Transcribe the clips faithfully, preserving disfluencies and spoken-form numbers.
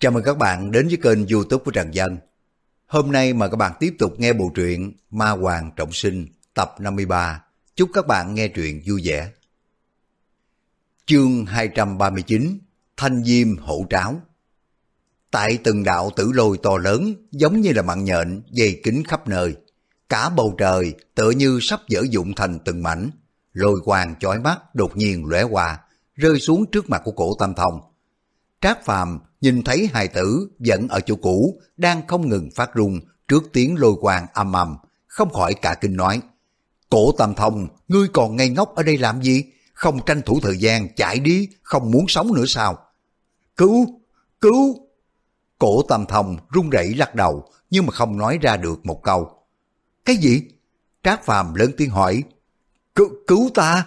Chào mừng các bạn đến với kênh YouTube của Trần Dân. Hôm nay mời các bạn tiếp tục nghe bộ truyện Ma Hoàng Trọng Sinh tập năm mươi ba. Chúc các bạn nghe truyện vui vẻ. Chương hai trăm ba mươi chín, Thanh Diêm Hổ Tráo. Tại từng đạo tử lôi to lớn giống như là mạng nhện dày kín khắp nơi. Cả bầu trời tựa như sắp vỡ vụn thành từng mảnh. Lôi quang chói mắt đột nhiên lóe qua, rơi xuống trước mặt của Cổ Tam Thông. Trác Phàm nhìn thấy hài tử vẫn ở chỗ cũ đang không ngừng phát rung trước tiếng lôi quang âm ầm, không khỏi cả kinh nói: Cổ Tam Thông, ngươi còn ngây ngốc ở đây làm gì? Không tranh thủ thời gian chạy đi, không muốn sống nữa sao? Cứu! Cứu! Cổ Tam Thông run rẩy lắc đầu nhưng mà không nói ra được một câu. Cái gì? Trác Phàm lớn tiếng hỏi. Cứu, cứu ta!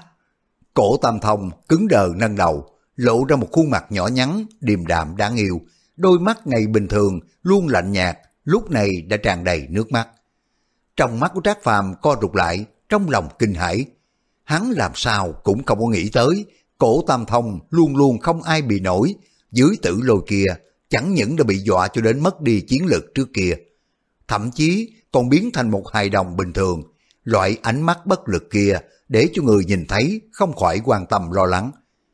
Cổ Tam Thông cứng đờ nâng đầu, lộ ra một khuôn mặt nhỏ nhắn, điềm đạm đáng yêu, đôi mắt ngày bình thường luôn lạnh nhạt, lúc này đã tràn đầy nước mắt. Trong mắt của Trác Phàm co rụt lại, trong lòng kinh hãi. Hắn làm sao cũng không có nghĩ tới, Cổ Tam Thông luôn luôn không ai bị nổi, dưới tử lôi kia chẳng những đã bị dọa cho đến mất đi chiến lực trước kia, thậm chí còn biến thành một hài đồng bình thường. Loại ánh mắt bất lực kia để cho người nhìn thấy không khỏi quan tâm lo lắng.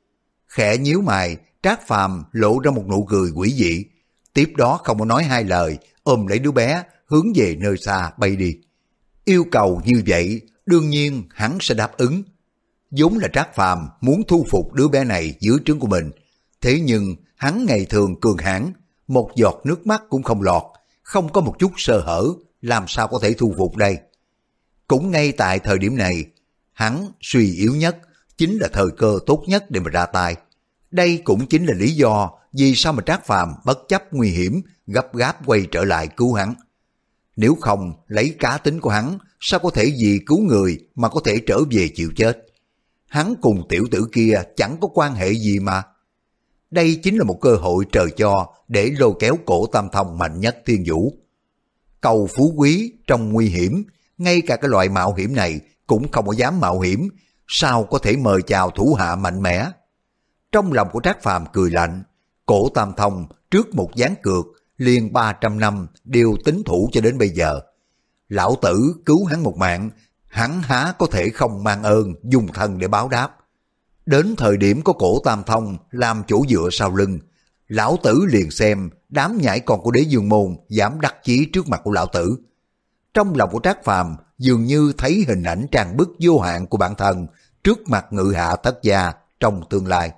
Khẽ nhíu mày, Trác Phàm lộ ra một nụ cười quỷ dị, tiếp đó không có nói hai lời, ôm lấy đứa bé hướng về nơi xa bay đi. Yêu cầu như vậy đương nhiên hắn sẽ đáp ứng. Vốn là Trác Phàm muốn thu phục đứa bé này dưới trướng của mình, thế nhưng hắn ngày thường cường hãn, một giọt nước mắt cũng không lọt, không có một chút sơ hở, làm sao có thể thu phục đây? Cũng ngay tại thời điểm này, hắn suy yếu nhất, chính là thời cơ tốt nhất để mà ra tay. Đây cũng chính là lý do vì sao mà Trác Phàm bất chấp nguy hiểm gấp gáp quay trở lại cứu hắn. Nếu không lấy cá tính của hắn, sao có thể vì cứu người mà có thể trở về chịu chết? Hắn cùng tiểu tử kia chẳng có quan hệ gì mà. Đây chính là một cơ hội trời cho để lôi kéo Cổ Tam Thông mạnh nhất thiên vũ. Cầu phú quý trong nguy hiểm, ngay cả cái loại mạo hiểm này cũng không có dám mạo hiểm, sao có thể mời chào thủ hạ mạnh mẽ? Trong lòng của Trác Phàm cười lạnh, Cổ Tam Thông trước một ván cược liền ba trăm năm đều tính thủ cho đến bây giờ. Lão tử cứu hắn một mạng, hắn há có thể không mang ơn dùng thân để báo đáp. Đến thời điểm có Cổ Tam Thông làm chỗ dựa sau lưng, lão tử liền xem đám nhãi con của Đế Dương Môn dám đắc chí trước mặt của lão tử. Trong lòng của Trác Phàm dường như thấy hình ảnh trang bức vô hạn của bản thân trước mặt Ngự Hạ Thất Gia trong tương lai.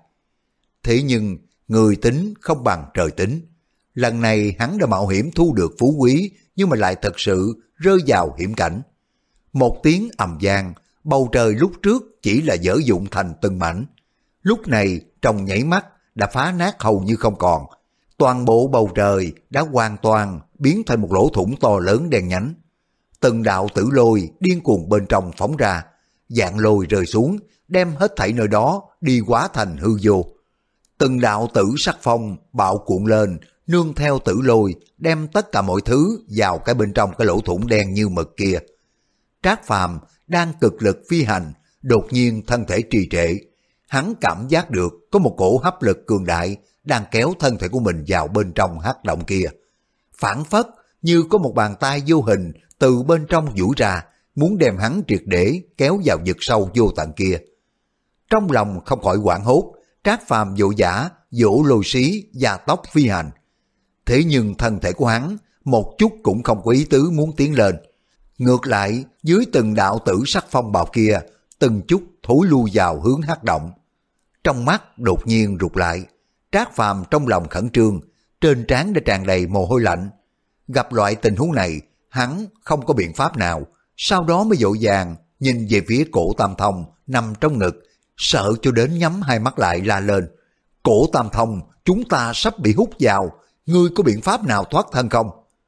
Thế nhưng người tính không bằng trời tính. Lần này hắn đã mạo hiểm thu được phú quý, nhưng mà lại thật sự rơi vào hiểm cảnh. Một tiếng ầm vang, bầu trời lúc trước chỉ là vỡ vụn thành từng mảnh, lúc này trong nháy mắt đã phá nát hầu như không còn. Toàn bộ bầu trời đã hoàn toàn biến thành một lỗ thủng to lớn đen nhánh. Từng đạo tử lôi điên cuồng bên trong phóng ra, dạng lôi rơi xuống, đem hết thảy nơi đó đi hóa thành hư vô. Từng đạo tử sắc phong bạo cuộn lên, nương theo tử lôi, đem tất cả mọi thứ vào cái bên trong cái lỗ thủng đen như mực kia. Trác Phàm đang cực lực phi hành, đột nhiên thân thể trì trệ. Hắn cảm giác được có một cổ hấp lực cường đại đang kéo thân thể của mình vào bên trong hắc động kia. Phản phất như có một bàn tay vô hình từ bên trong duỗi ra, muốn đem hắn triệt để kéo vào vực sâu vô tận kia. Trong lòng không khỏi hoảng hốt, Trác Phàm vội vã vỗ lôi xí và tốc phi hành. Thế nhưng thân thể của hắn một chút cũng không có ý tứ muốn tiến lên. Ngược lại, dưới từng đạo tử sắc phong bạo kia, từng chút thối lui vào hướng hắc động. Trong mắt đột nhiên rụt lại, Trác Phàm trong lòng khẩn trương, trên trán đã tràn đầy mồ hôi lạnh. Gặp loại tình huống này, hắn không có biện pháp nào, sau đó mới vội vàng nhìn về phía Cổ Tam Thông nằm trong ngực, sợ cho đến nhắm hai mắt lại la lên. Cổ Tam Thông, chúng ta sắp bị hút vào, ngươi có biện pháp nào thoát thân không?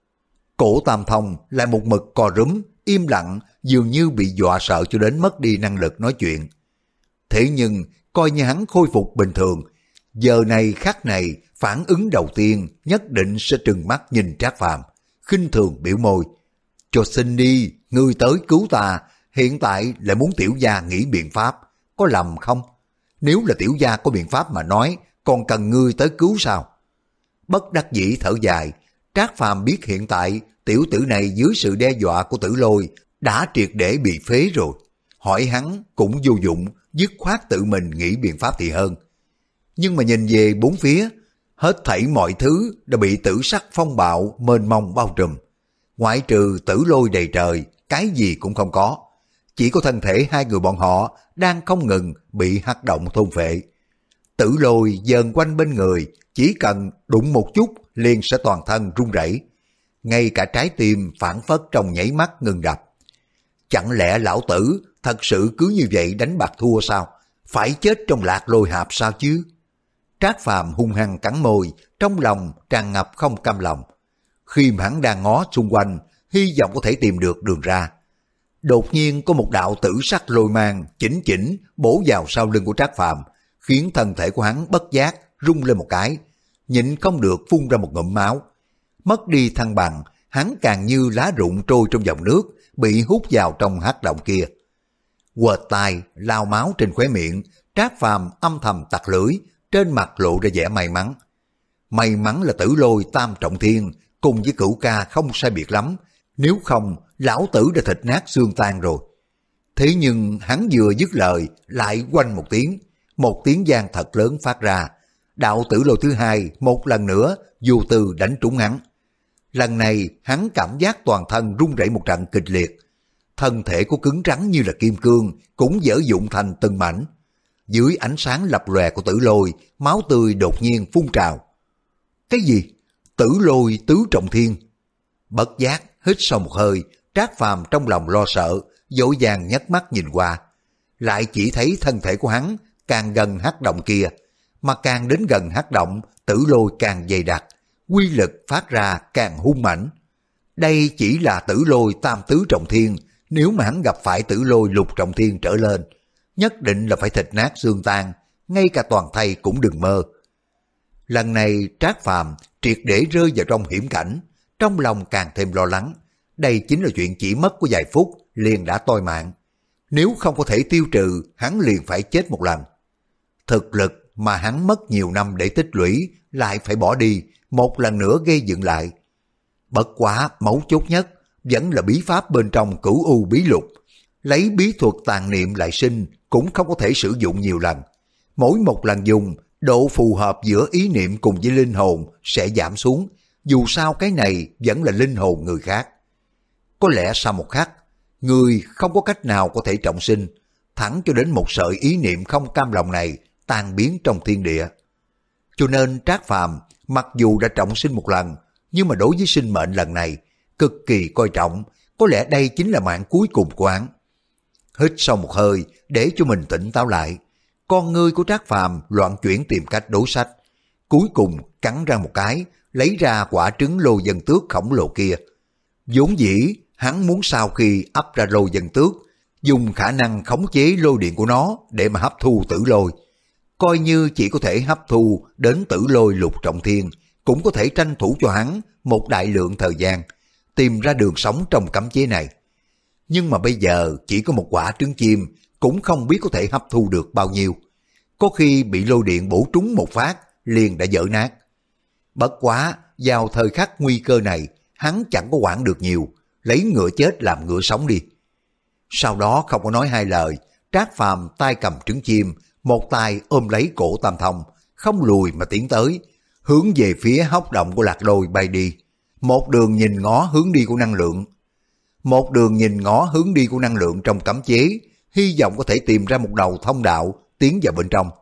Cổ Tam Thông lại một mực cò rúm, im lặng, dường như bị dọa sợ cho đến mất đi năng lực nói chuyện. Thế nhưng, coi như hắn khôi phục bình thường, giờ này khắc này, phản ứng đầu tiên nhất định sẽ trừng mắt nhìn Trác Phàm, khinh thường biểu môi. Cho xin đi, ngươi tới cứu ta, hiện tại lại muốn tiểu gia nghĩ biện pháp, có lầm không? Nếu là tiểu gia có biện pháp mà nói, còn cần ngươi tới cứu sao? Bất đắc dĩ thở dài, Trác Phàm biết hiện tại tiểu tử này dưới sự đe dọa của Tử Lôi đã triệt để bị phế rồi. Hỏi hắn cũng vô dụng, dứt khoát tự mình nghĩ biện pháp thì hơn. Nhưng mà nhìn về bốn phía, hết thảy mọi thứ đã bị tử sắc phong bạo mênh mông bao trùm. Ngoại trừ Tử Lôi đầy trời, cái gì cũng không có. Chỉ có thân thể hai người bọn họ đang không ngừng bị hắc động thôn phệ. Tử Lôi dần quanh bên người, chỉ cần đụng một chút liền sẽ toàn thân run rẩy. Ngay cả trái tim phản phất trong nháy mắt ngừng đập. Chẳng lẽ lão tử thật sự cứ như vậy đánh bạc thua sao? Phải chết trong lạc lôi hạp sao chứ? Trác Phàm hung hăng cắn môi, trong lòng tràn ngập không cam lòng. Khi mà hắn đang ngó xung quanh, hy vọng có thể tìm được đường ra. Đột nhiên có một đạo tử sắc lôi mang chỉnh chỉnh bổ vào sau lưng của Trác Phàm, khiến thân thể của hắn bất giác rung lên một cái, nhịn không được phun ra một ngụm máu. Mất đi thăng bằng, hắn càng như lá rụng trôi trong dòng nước, bị hút vào trong hắc động kia. Quệt tai, lao máu trên khóe miệng, Trác Phàm âm thầm tặc lưỡi, trên mặt lộ ra vẻ may mắn. May mắn là Tử Lôi tam trọng thiên, cùng với Cửu Ca không sai biệt lắm, nếu không lão tử đã thịt nát xương tan rồi. Thế nhưng hắn vừa dứt lời, lại quanh một tiếng, một tiếng vang thật lớn phát ra. Đạo Tử Lôi thứ hai một lần nữa vô tư đánh trúng hắn. Lần này hắn cảm giác toàn thân run rẩy một trận kịch liệt. Thân thể của cứng rắn như là kim cương cũng vỡ vụn thành từng mảnh. Dưới ánh sáng lập lòe của Tử Lôi, máu tươi đột nhiên phun trào. Cái gì? Tử Lôi tứ trọng thiên? Bất giác hít sâu một hơi, Trác Phàm trong lòng lo sợ, vội vàng nhấc mắt nhìn qua, lại chỉ thấy thân thể của hắn càng gần hắc động kia, mà càng đến gần hắc động, Tử Lôi càng dày đặc, quy lực phát ra càng hung mãnh. Đây chỉ là Tử Lôi tam tứ trọng thiên, nếu mà hắn gặp phải Tử Lôi lục trọng thiên trở lên, nhất định là phải thịt nát xương tan, ngay cả toàn thây cũng đừng mơ. Lần này Trác Phàm triệt để rơi vào trong hiểm cảnh, trong lòng càng thêm lo lắng. Đây chính là chuyện chỉ mất của vài phút liền đã toi mạng. Nếu không có thể tiêu trừ, hắn liền phải chết một lần. Thực lực mà hắn mất nhiều năm để tích lũy lại phải bỏ đi, một lần nữa gây dựng lại. Bất quá mấu chốt nhất vẫn là bí pháp bên trong Cửu U bí lục. Lấy bí thuật tàn niệm lại sinh cũng không có thể sử dụng nhiều lần. Mỗi một lần dùng, độ phù hợp giữa ý niệm cùng với linh hồn sẽ giảm xuống. Dù sao cái này vẫn là linh hồn người khác. Có lẽ sau một khắc, người không có cách nào có thể trọng sinh, thẳng cho đến một sợi ý niệm không cam lòng này tan biến trong thiên địa. Cho nên Trác Phàm mặc dù đã trọng sinh một lần, nhưng mà đối với sinh mệnh lần này cực kỳ coi trọng, có lẽ đây chính là mạng cuối cùng của hắn. Hít sâu một hơi để cho mình tỉnh táo lại, con ngươi của Trác Phàm loạn chuyển tìm cách đối sách, cuối cùng cắn ra một cái, lấy ra quả trứng lô dân tước khổng lồ kia. Vốn dĩ hắn muốn sau khi ấp ra lô dân tước, dùng khả năng khống chế lôi điện của nó để mà hấp thu tử lôi. Coi như chỉ có thể hấp thu đến tử lôi lục trọng thiên, cũng có thể tranh thủ cho hắn một đại lượng thời gian, tìm ra đường sống trong cấm chế này. Nhưng mà bây giờ chỉ có một quả trứng chim, cũng không biết có thể hấp thu được bao nhiêu. Có khi bị lôi điện bổ trúng một phát, liền đã vỡ nát. Bất quá, vào thời khắc nguy cơ này, hắn chẳng có quản được nhiều, lấy ngựa chết làm ngựa sống đi. Sau đó không có nói hai lời, Trác Phàm tay cầm trứng chim, một tay ôm lấy cổ Tam Thông, không lùi mà tiến tới, hướng về phía hốc động của lạc lôi bay đi. Một đường nhìn ngó hướng đi của năng lượng. Một đường nhìn ngó hướng đi của năng lượng trong cấm chế, hy vọng có thể tìm ra một đầu thông đạo tiến vào bên trong.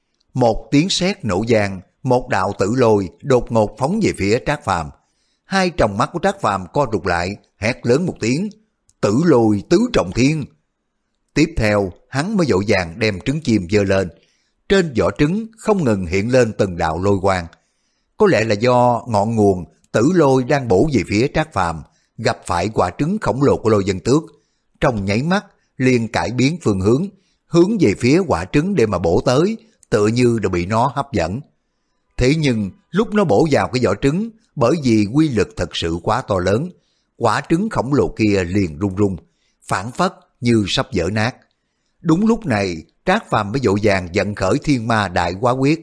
Một tiếng sét nổ vang, một đạo tử lôi đột ngột phóng về phía Trác Phàm. Hai tròng mắt của Trác Phàm co rụt lại, hét lớn một tiếng, tử lôi tứ trọng thiên. Tiếp theo, hắn mới vội vàng đem trứng chim giơ lên. Trên vỏ trứng không ngừng hiện lên từng đạo lôi quang. Có lẽ là do ngọn nguồn tử lôi đang bổ về phía Trác Phàm gặp phải quả trứng khổng lồ của lôi dân tước, trong nháy mắt liền cải biến phương hướng, hướng về phía quả trứng để mà bổ tới, tựa như đã bị nó hấp dẫn. Thế nhưng lúc nó bổ vào cái vỏ trứng, bởi vì quy lực thật sự quá to lớn, quả trứng khổng lồ kia liền rung rung, phản phất như sắp vỡ nát. Đúng lúc này, Trác Phàm mới vội vàng vận khởi thiên ma đại quá quyết,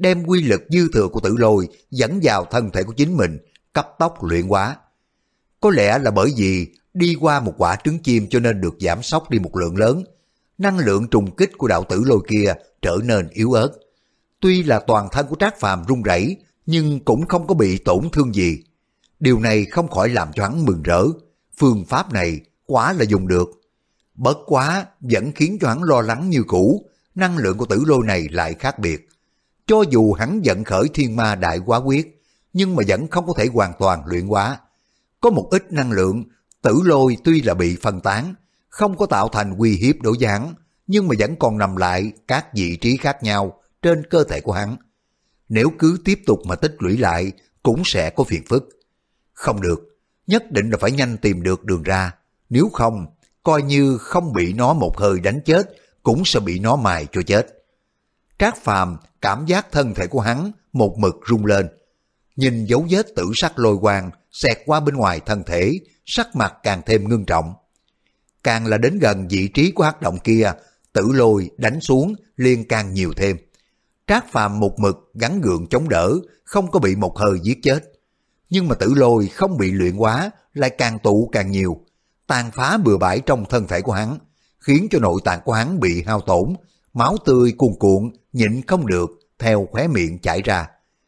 đem quy lực dư thừa của tử lôi dẫn vào thân thể của chính mình, cấp tốc luyện hóa. Có lẽ là bởi vì đi qua một quả trứng chim cho nên được giảm sóc đi một lượng lớn, năng lượng trùng kích của đạo tử lôi kia trở nên yếu ớt. Tuy là toàn thân của Trác Phàm run rẩy, nhưng cũng không có bị tổn thương gì. Điều này không khỏi làm cho hắn mừng rỡ, phương pháp này quả là dùng được. Bất quá vẫn khiến cho hắn lo lắng như cũ, năng lượng của tử lôi này lại khác biệt. Cho dù hắn vận khởi thiên ma đại hóa quyết, nhưng mà vẫn không có thể hoàn toàn luyện hóa. Có một ít năng lượng, tử lôi tuy là bị phân tán, không có tạo thành uy hiếp đối với hắn, nhưng mà vẫn còn nằm lại các vị trí khác nhau trên cơ thể của hắn. Nếu cứ tiếp tục mà tích lũy lại, cũng sẽ có phiền phức. Không được, nhất định là phải nhanh tìm được đường ra, nếu không, coi như không bị nó một hơi đánh chết, cũng sẽ bị nó mài cho chết. Trác Phàm cảm giác thân thể của hắn một mực rung lên, nhìn dấu vết tử sắc lôi quang xẹt qua bên ngoài thân thể, sắc mặt càng thêm ngưng trọng. Càng là đến gần vị trí của hắc động kia, tử lôi đánh xuống liền càng nhiều thêm. Trác Phàm một mực gắng gượng chống đỡ, không có bị một hơi giết chết. Nhưng mà tử lôi không bị luyện hóa, lại càng tụ càng nhiều, tàn phá bừa bãi trong thân thể của hắn, khiến cho nội tạng của hắn bị hao tổn, máu tươi cuồn cuộn, nhịn không được, theo khóe miệng chảy ra.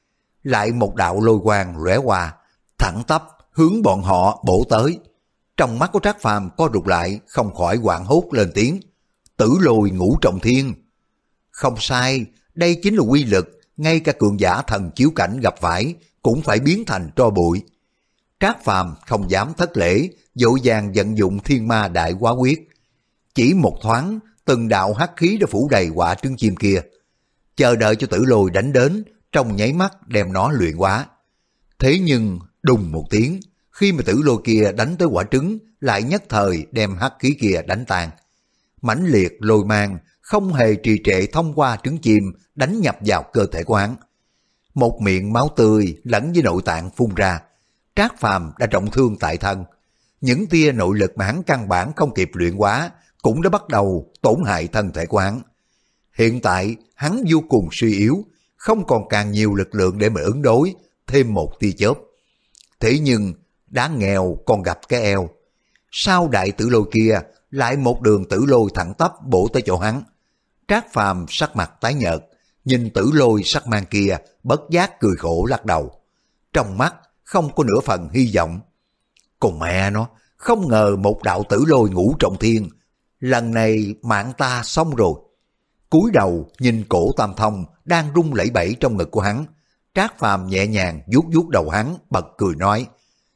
Lại một đạo lôi quang lóe qua, thẳng tắp hướng bọn họ bổ tới. Trong mắt của Trác Phàm co rụt lại, không khỏi hoảng hốt lên tiếng: tử lôi ngũ trọng thiên. Không sai, đây chính là quy lực, ngay cả cường giả thần chiếu cảnh gặp phải cũng phải biến thành tro bụi. Trác Phàm không dám thất lễ, vội vàng vận dụng thiên ma đại hóa quyết. Chỉ một thoáng, từng đạo hắc khí đã phủ đầy quả trứng chim kia, chờ đợi cho tử lôi đánh đến, trong nháy mắt đem nó luyện hóa. Thế nhưng đùng một tiếng, khi mà tử lôi kia đánh tới quả trứng, lại nhất thời đem hắc khí kia đánh tan. Mãnh liệt lôi mang không hề trì trệ thông qua trứng chim đánh nhập vào cơ thể của hắn. Một miệng máu tươi lẫn với nội tạng phun ra. Trác Phàm đã trọng thương tại thân, những tia nội lực mà hắn căn bản không kịp luyện hóa cũng đã bắt đầu tổn hại thân thể của hắn. Hiện tại hắn vô cùng suy yếu, không còn càng nhiều lực lượng để mà ứng đối thêm một tia chớp. Thế nhưng đáng nghèo còn gặp cái eo. Sau đại tử lôi kia lại một đường tử lôi thẳng tắp bổ tới chỗ hắn. Trác Phàm sắc mặt tái nhợt, nhìn tử lôi sắc mang kia, bất giác cười khổ lắc đầu. Trong mắt không có nửa phần hy vọng. Còn mẹ nó, không ngờ một đạo tử lôi ngũ trọng thiên, lần này mạng ta xong rồi. Cúi đầu nhìn cổ Tam Thông đang rung lẩy bẩy trong ngực của hắn, Trác Phàm nhẹ nhàng vuốt vuốt đầu hắn, bật cười nói: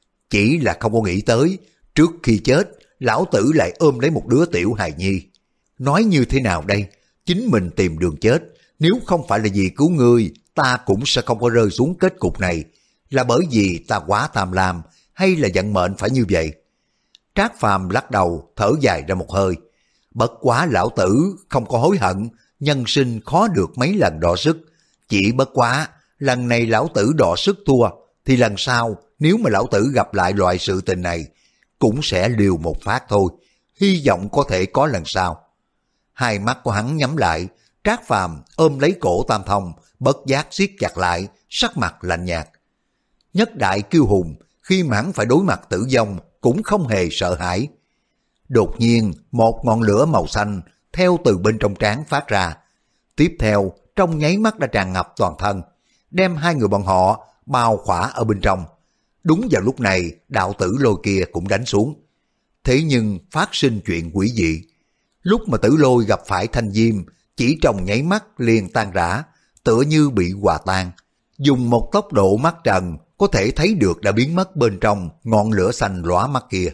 chỉ là không có nghĩ tới, trước khi chết, lão tử lại ôm lấy một đứa tiểu hài nhi. Nói như thế nào đây? Chính mình tìm đường chết, nếu không phải là vì cứu ngươi, ta cũng sẽ không có rơi xuống kết cục này. Là bởi vì ta quá tham lam, hay là vận mệnh phải như vậy? Trác Phàm lắc đầu, thở dài ra một hơi. Bất quá lão tử không có hối hận, nhân sinh khó được mấy lần đọ sức. Chỉ bất quá, lần này lão tử đọ sức thua, thì lần sau nếu mà lão tử gặp lại loại sự tình này, cũng sẽ liều một phát thôi, hy vọng có thể có lần sau. Hai mắt của hắn nhắm lại, Trác Phàm ôm lấy cổ Tam Thông, bất giác siết chặt lại, sắc mặt lạnh nhạt. Nhất đại kiêu hùng, khi mà hắn phải đối mặt tử vong, cũng không hề sợ hãi. Đột nhiên, một ngọn lửa màu xanh theo từ bên trong trán phát ra. Tiếp theo, trong nháy mắt đã tràn ngập toàn thân, đem hai người bọn họ bao khỏa ở bên trong. Đúng vào lúc này, đạo tử lôi kia cũng đánh xuống. Thế nhưng phát sinh chuyện quỷ dị. Lúc mà tử lôi gặp phải thanh diêm, chỉ trong nháy mắt liền tan rã, tựa như bị hòa tan. Dùng một tốc độ mắt trần, có thể thấy được đã biến mất bên trong ngọn lửa xanh lóa mắt kia.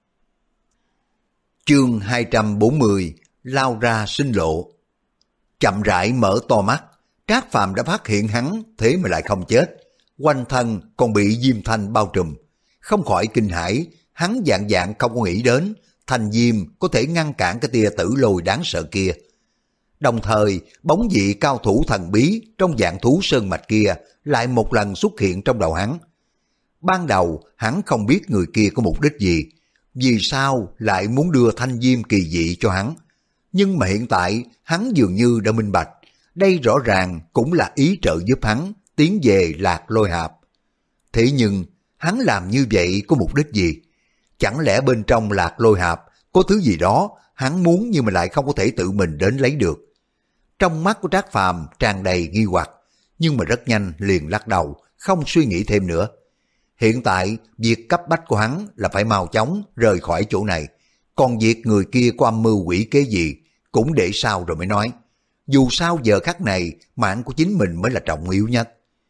Chương hai trăm bốn mươi, lao ra sinh lộ. Chậm rãi mở to mắt, Trác Phàm đã phát hiện hắn thế mà lại không chết, quanh thân còn bị diêm thanh bao trùm. Không khỏi kinh hãi, hắn dạng dạng không có nghĩ đến thanh diêm có thể ngăn cản cái tia tử lôi đáng sợ kia. Đồng thời, bóng vị cao thủ thần bí trong dạng thú sơn mạch kia lại một lần xuất hiện trong đầu hắn. Ban đầu, hắn không biết người kia có mục đích gì, vì sao lại muốn đưa thanh diêm kỳ dị cho hắn. Nhưng mà hiện tại, hắn dường như đã minh bạch, đây rõ ràng cũng là ý trợ giúp hắn tiến về Lạc Lôi Hạp. Thế nhưng, hắn làm như vậy có mục đích gì? Chẳng lẽ bên trong Lạc Lôi Hạp có thứ gì đó hắn muốn nhưng mà lại không có thể tự mình đến lấy được? Trong mắt của Trác Phàm tràn đầy nghi hoặc, nhưng mà rất nhanh liền lắc đầu, không suy nghĩ thêm nữa. Hiện tại, việc cấp bách của hắn là phải mau chóng rời khỏi chỗ này, còn việc người kia có âm mưu quỷ kế gì cũng để sau rồi mới nói. Dù sao giờ khắc này, mạng của chính mình mới là trọng yếu nhất.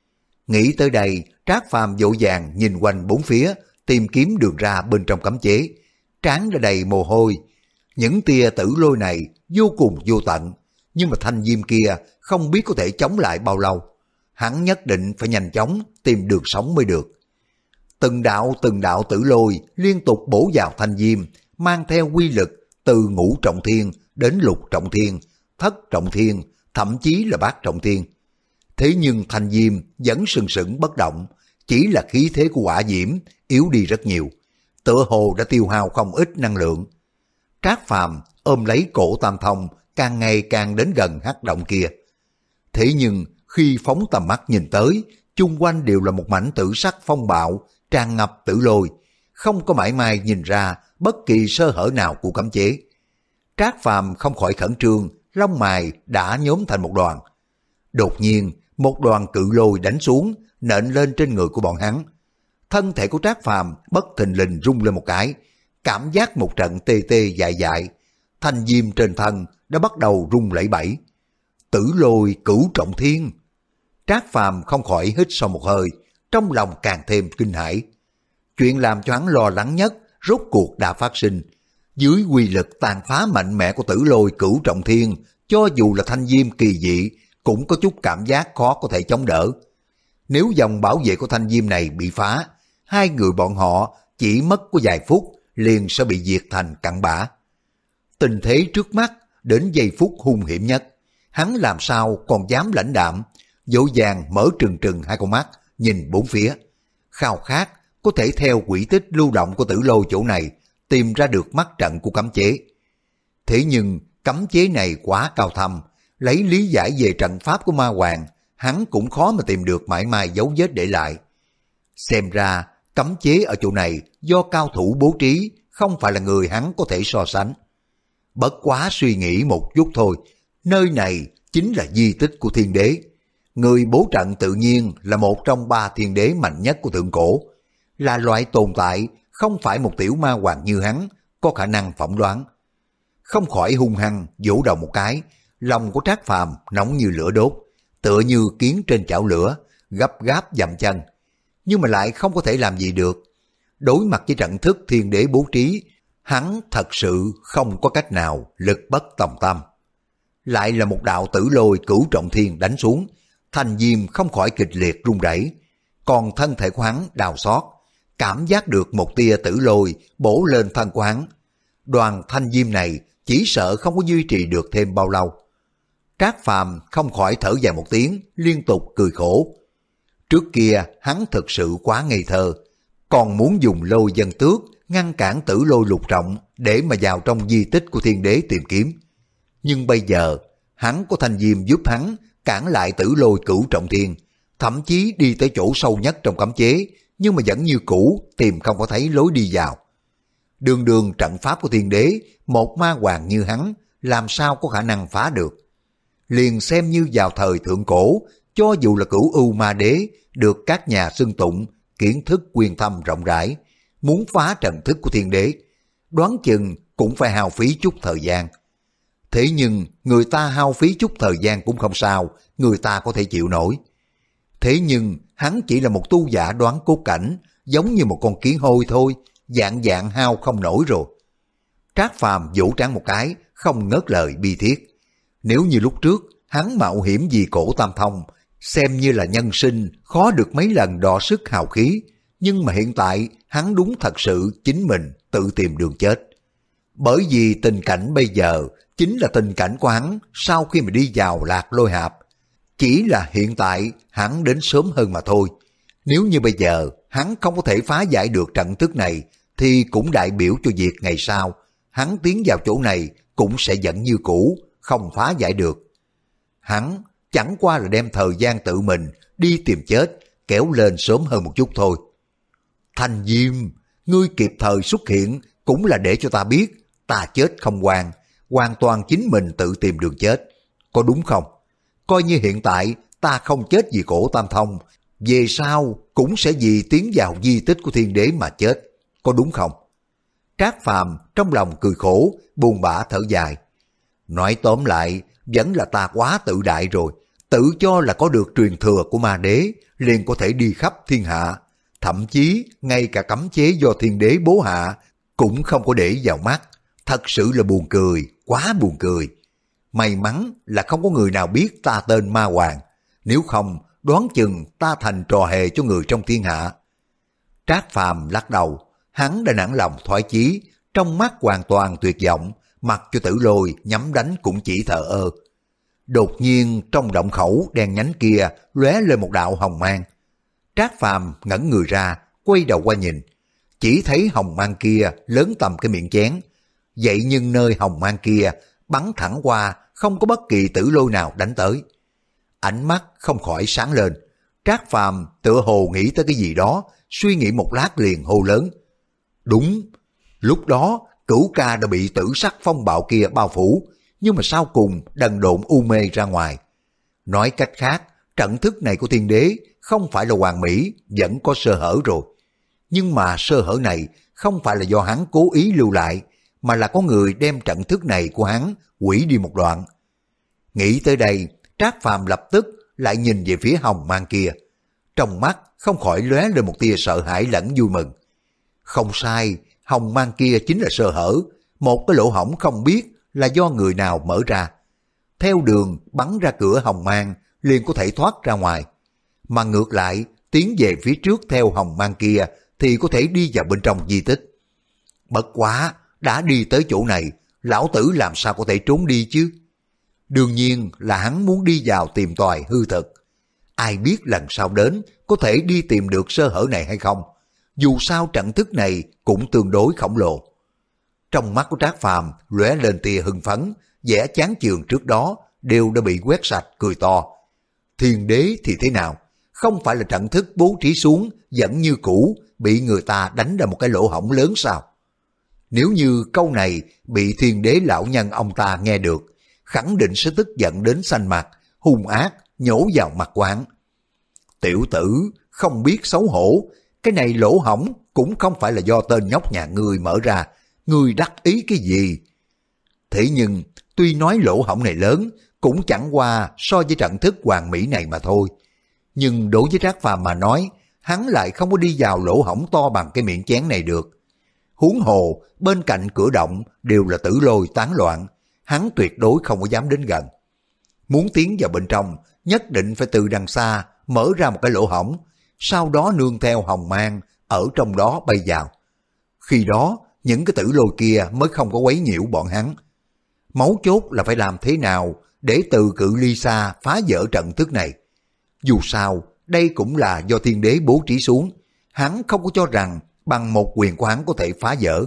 Nghĩ tới đây, Trác Phàm vội vàng nhìn quanh bốn phía, tìm kiếm đường ra bên trong cấm chế. Trán đã đầy mồ hôi. Những tia tử lôi này vô cùng vô tận, nhưng mà thanh diêm kia không biết có thể chống lại bao lâu. Hắn nhất định phải nhanh chóng tìm đường sống mới được. Từng đạo từng đạo tử lôi liên tục bổ vào thanh diêm, mang theo quy lực từ ngũ trọng thiên đến lục trọng thiên, thất trọng thiên, thậm chí là bát trọng thiên. Thế nhưng thanh diêm vẫn sừng sững bất động, chỉ là khí thế của hỏa diễm yếu đi rất nhiều, tựa hồ đã tiêu hao không ít năng lượng. Trác Phàm ôm lấy cổ Tam Thông, càng ngày càng đến gần hắc động kia. Thế nhưng khi phóng tầm mắt nhìn tới, chung quanh đều là một mảnh tử sắc phong bạo, tràn ngập tử lôi, không có mảy may nhìn ra bất kỳ sơ hở nào của cấm chế. Trác Phàm không khỏi khẩn trương, lông mày đã nhóm thành một đoàn. Đột nhiên, một đoàn cự lôi đánh xuống, nện lên trên người của bọn hắn. Thân thể của Trác Phàm bất thình lình rung lên một cái, cảm giác một trận tê tê dại dại. Thanh diêm trên thân đã bắt đầu rung lẩy bẩy. Tử lôi cửu trọng thiên. Trác Phàm không khỏi hít sâu một hơi, trong lòng càng thêm kinh hãi. Chuyện làm cho hắn lo lắng nhất rốt cuộc đã phát sinh. Dưới quy lực tàn phá mạnh mẽ của tử lôi cửu trọng thiên, cho dù là thanh diêm kỳ dị cũng có chút cảm giác khó có thể chống đỡ. Nếu dòng bảo vệ của thanh diêm này bị phá, hai người bọn họ chỉ mất có vài phút liền sẽ bị diệt thành cặn bã. Tình thế trước mắt đến giây phút hung hiểm nhất, hắn làm sao còn dám lãnh đạm, dỗ dàng mở trừng trừng hai con mắt nhìn bốn phía, khao khát có thể theo quỹ tích lưu động của tử lôi chỗ này tìm ra được mắt trận của cấm chế. Thế nhưng cấm chế này quá cao thâm, lấy lý giải về trận pháp của ma hoàng, hắn cũng khó mà tìm được mãi may dấu vết để lại. Xem ra cấm chế ở chỗ này do cao thủ bố trí, không phải là người hắn có thể so sánh. Bất quá suy nghĩ một chút thôi, nơi này chính là di tích của thiên đế. Người bố trận tự nhiên là một trong ba thiên đế mạnh nhất của thượng cổ, là loại tồn tại không phải một tiểu ma hoàng như hắn có khả năng phỏng đoán. Không khỏi hung hăng vỗ đầu một cái, lòng của Trác Phàm nóng như lửa đốt, tựa như kiến trên chảo lửa, gấp gáp dậm chân, nhưng mà lại không có thể làm gì được. Đối mặt với trận thức thiên đế bố trí, hắn thật sự không có cách nào lực bất tòng tâm. Lại là một đạo tử lôi cửu trọng thiên đánh xuống, thanh diêm không khỏi kịch liệt run rẩy, còn thân thể của hắn đào xót, cảm giác được một tia tử lôi bổ lên thân của hắn. Đoàn thanh diêm này chỉ sợ không có duy trì được thêm bao lâu. Trác Phàm không khỏi thở dài một tiếng, liên tục cười khổ. Trước kia hắn thực sự quá ngây thơ, còn muốn dùng lôi dân tước ngăn cản tử lôi lục trọng để mà vào trong di tích của thiên đế tìm kiếm. Nhưng bây giờ hắn có thanh diêm giúp hắn cản lại tử lôi cửu trọng thiên, thậm chí đi tới chỗ sâu nhất trong cấm chế, nhưng mà vẫn như cũ tìm không có thấy lối đi vào. Đường đường trận pháp của thiên đế, một ma hoàng như hắn làm sao có khả năng phá được. Liền xem như vào thời thượng cổ, cho dù là cửu ưu ma đế được các nhà xưng tụng, kiến thức quyền thâm rộng rãi, muốn phá trận thức của thiên đế, đoán chừng cũng phải hao phí chút thời gian. Thế nhưng người ta hao phí chút thời gian cũng không sao, người ta có thể chịu nổi. Thế nhưng hắn chỉ là một tu giả đoán cốt cảnh, giống như một con kiến hôi thôi, dạng dạng hao không nổi rồi. Trác Phàm vỗ trán một cái, không ngớt lời bi thiết. Nếu như lúc trước hắn mạo hiểm vì cổ Tam Thông, xem như là nhân sinh khó được mấy lần đọ sức hào khí, nhưng mà hiện tại hắn đúng thật sự chính mình tự tìm đường chết. Bởi vì tình cảnh bây giờ chính là tình cảnh của hắn sau khi mà đi vào Lạc Lôi Hạp. Chỉ là hiện tại hắn đến sớm hơn mà thôi. Nếu như bây giờ hắn không có thể phá giải được trận thức này, thì cũng đại biểu cho việc ngày sau hắn tiến vào chỗ này cũng sẽ vẫn như cũ, không phá giải được. Hắn chẳng qua là đem thời gian tự mình đi tìm chết, kéo lên sớm hơn một chút thôi. Thanh Diêm, ngươi kịp thời xuất hiện cũng là để cho ta biết ta chết không oan, hoàn toàn chính mình tự tìm đường chết, có đúng không? Coi như hiện tại ta không chết vì Cổ Tam Thông, về sau cũng sẽ vì tiến vào di tích của thiên đế mà chết, có đúng không? Trác Phàm trong lòng cười khổ, buồn bã thở dài. Nói tóm lại, vẫn là ta quá tự đại rồi, tự cho là có được truyền thừa của ma đế, liền có thể đi khắp thiên hạ. Thậm chí, ngay cả cấm chế do thiên đế bố hạ, cũng không có để vào mắt. Thật sự là buồn cười, quá buồn cười. May mắn là không có người nào biết ta tên Ma Hoàng, nếu không, đoán chừng ta thành trò hề cho người trong thiên hạ. Trác Phàm lắc đầu, hắn đã nản lòng thoái chí, trong mắt hoàn toàn tuyệt vọng, mặc cho Tử Lôi nhắm đánh cũng chỉ thờ ơ. Đột nhiên trong động khẩu đen nhánh kia lóe lên một đạo hồng mang. Trác Phàm ngẩng người ra, quay đầu qua nhìn, chỉ thấy hồng mang kia lớn tầm cái miệng chén. Vậy nhưng nơi hồng mang kia bắn thẳng qua, không có bất kỳ Tử Lôi nào đánh tới. Ánh mắt không khỏi sáng lên, Trác Phàm tựa hồ nghĩ tới cái gì đó, suy nghĩ một lát liền hô lớn. Đúng, lúc đó Cửu Ca đã bị tử sắc phong bạo kia bao phủ, nhưng mà sau cùng đần độn u mê ra ngoài. Nói cách khác, trận thức này của thiên đế không phải là hoàn mỹ, vẫn có sơ hở rồi. Nhưng mà sơ hở này không phải là do hắn cố ý lưu lại, mà là có người đem trận thức này của hắn hủy đi một đoạn. Nghĩ tới đây, Trác Phàm lập tức lại nhìn về phía hồng mang kia. Trong mắt không khỏi lóe lên một tia sợ hãi lẫn vui mừng. Không sai, hồng mang kia chính là sơ hở, một cái lỗ hổng không biết là do người nào mở ra. Theo đường bắn ra cửa hồng mang liền có thể thoát ra ngoài. Mà ngược lại, tiến về phía trước theo hồng mang kia thì có thể đi vào bên trong di tích. Bất quá, đã đi tới chỗ này, lão tử làm sao có thể trốn đi chứ? Đương nhiên là hắn muốn đi vào tìm tòi hư thực. Ai biết lần sau đến có thể đi tìm được sơ hở này hay không? Dù sao trận thức này cũng tương đối khổng lồ. Trong mắt của Trác Phàm lóe lên tia hưng phấn, vẻ chán chường trước đó đều đã bị quét sạch, cười to. Thiên đế thì thế nào? Không phải là trận thức bố trí xuống vẫn như cũ, bị người ta đánh ra một cái lỗ hổng lớn sao? Nếu như câu này bị thiên đế lão nhân ông ta nghe được, khẳng định sẽ tức giận đến xanh mặt, hung ác nhổ vào mặt quán. Tiểu tử không biết xấu hổ, cái này lỗ hổng cũng không phải là do tên nhóc nhà ngươi mở ra, ngươi đắc ý cái gì? Thế nhưng tuy nói lỗ hổng này lớn, cũng chẳng qua so với trận thức hoàn mỹ này mà thôi. Nhưng đối với Trác Phàm mà nói, hắn lại không có đi vào lỗ hổng to bằng cái miệng chén này được. Huống hồ bên cạnh cửa động đều là Tử Lôi tán loạn, hắn tuyệt đối không có dám đến gần. Muốn tiến vào bên trong, nhất định phải từ đằng xa mở ra một cái lỗ hổng, sau đó nương theo hồng mang ở trong đó bay vào. Khi đó, những cái Tử Lôi kia mới không có quấy nhiễu bọn hắn. Mấu chốt là phải làm thế nào để từ cự ly xa phá vỡ trận thức này. Dù sao, đây cũng là do thiên đế bố trí xuống, hắn không có cho rằng bằng một quyền của hắn có thể phá vỡ.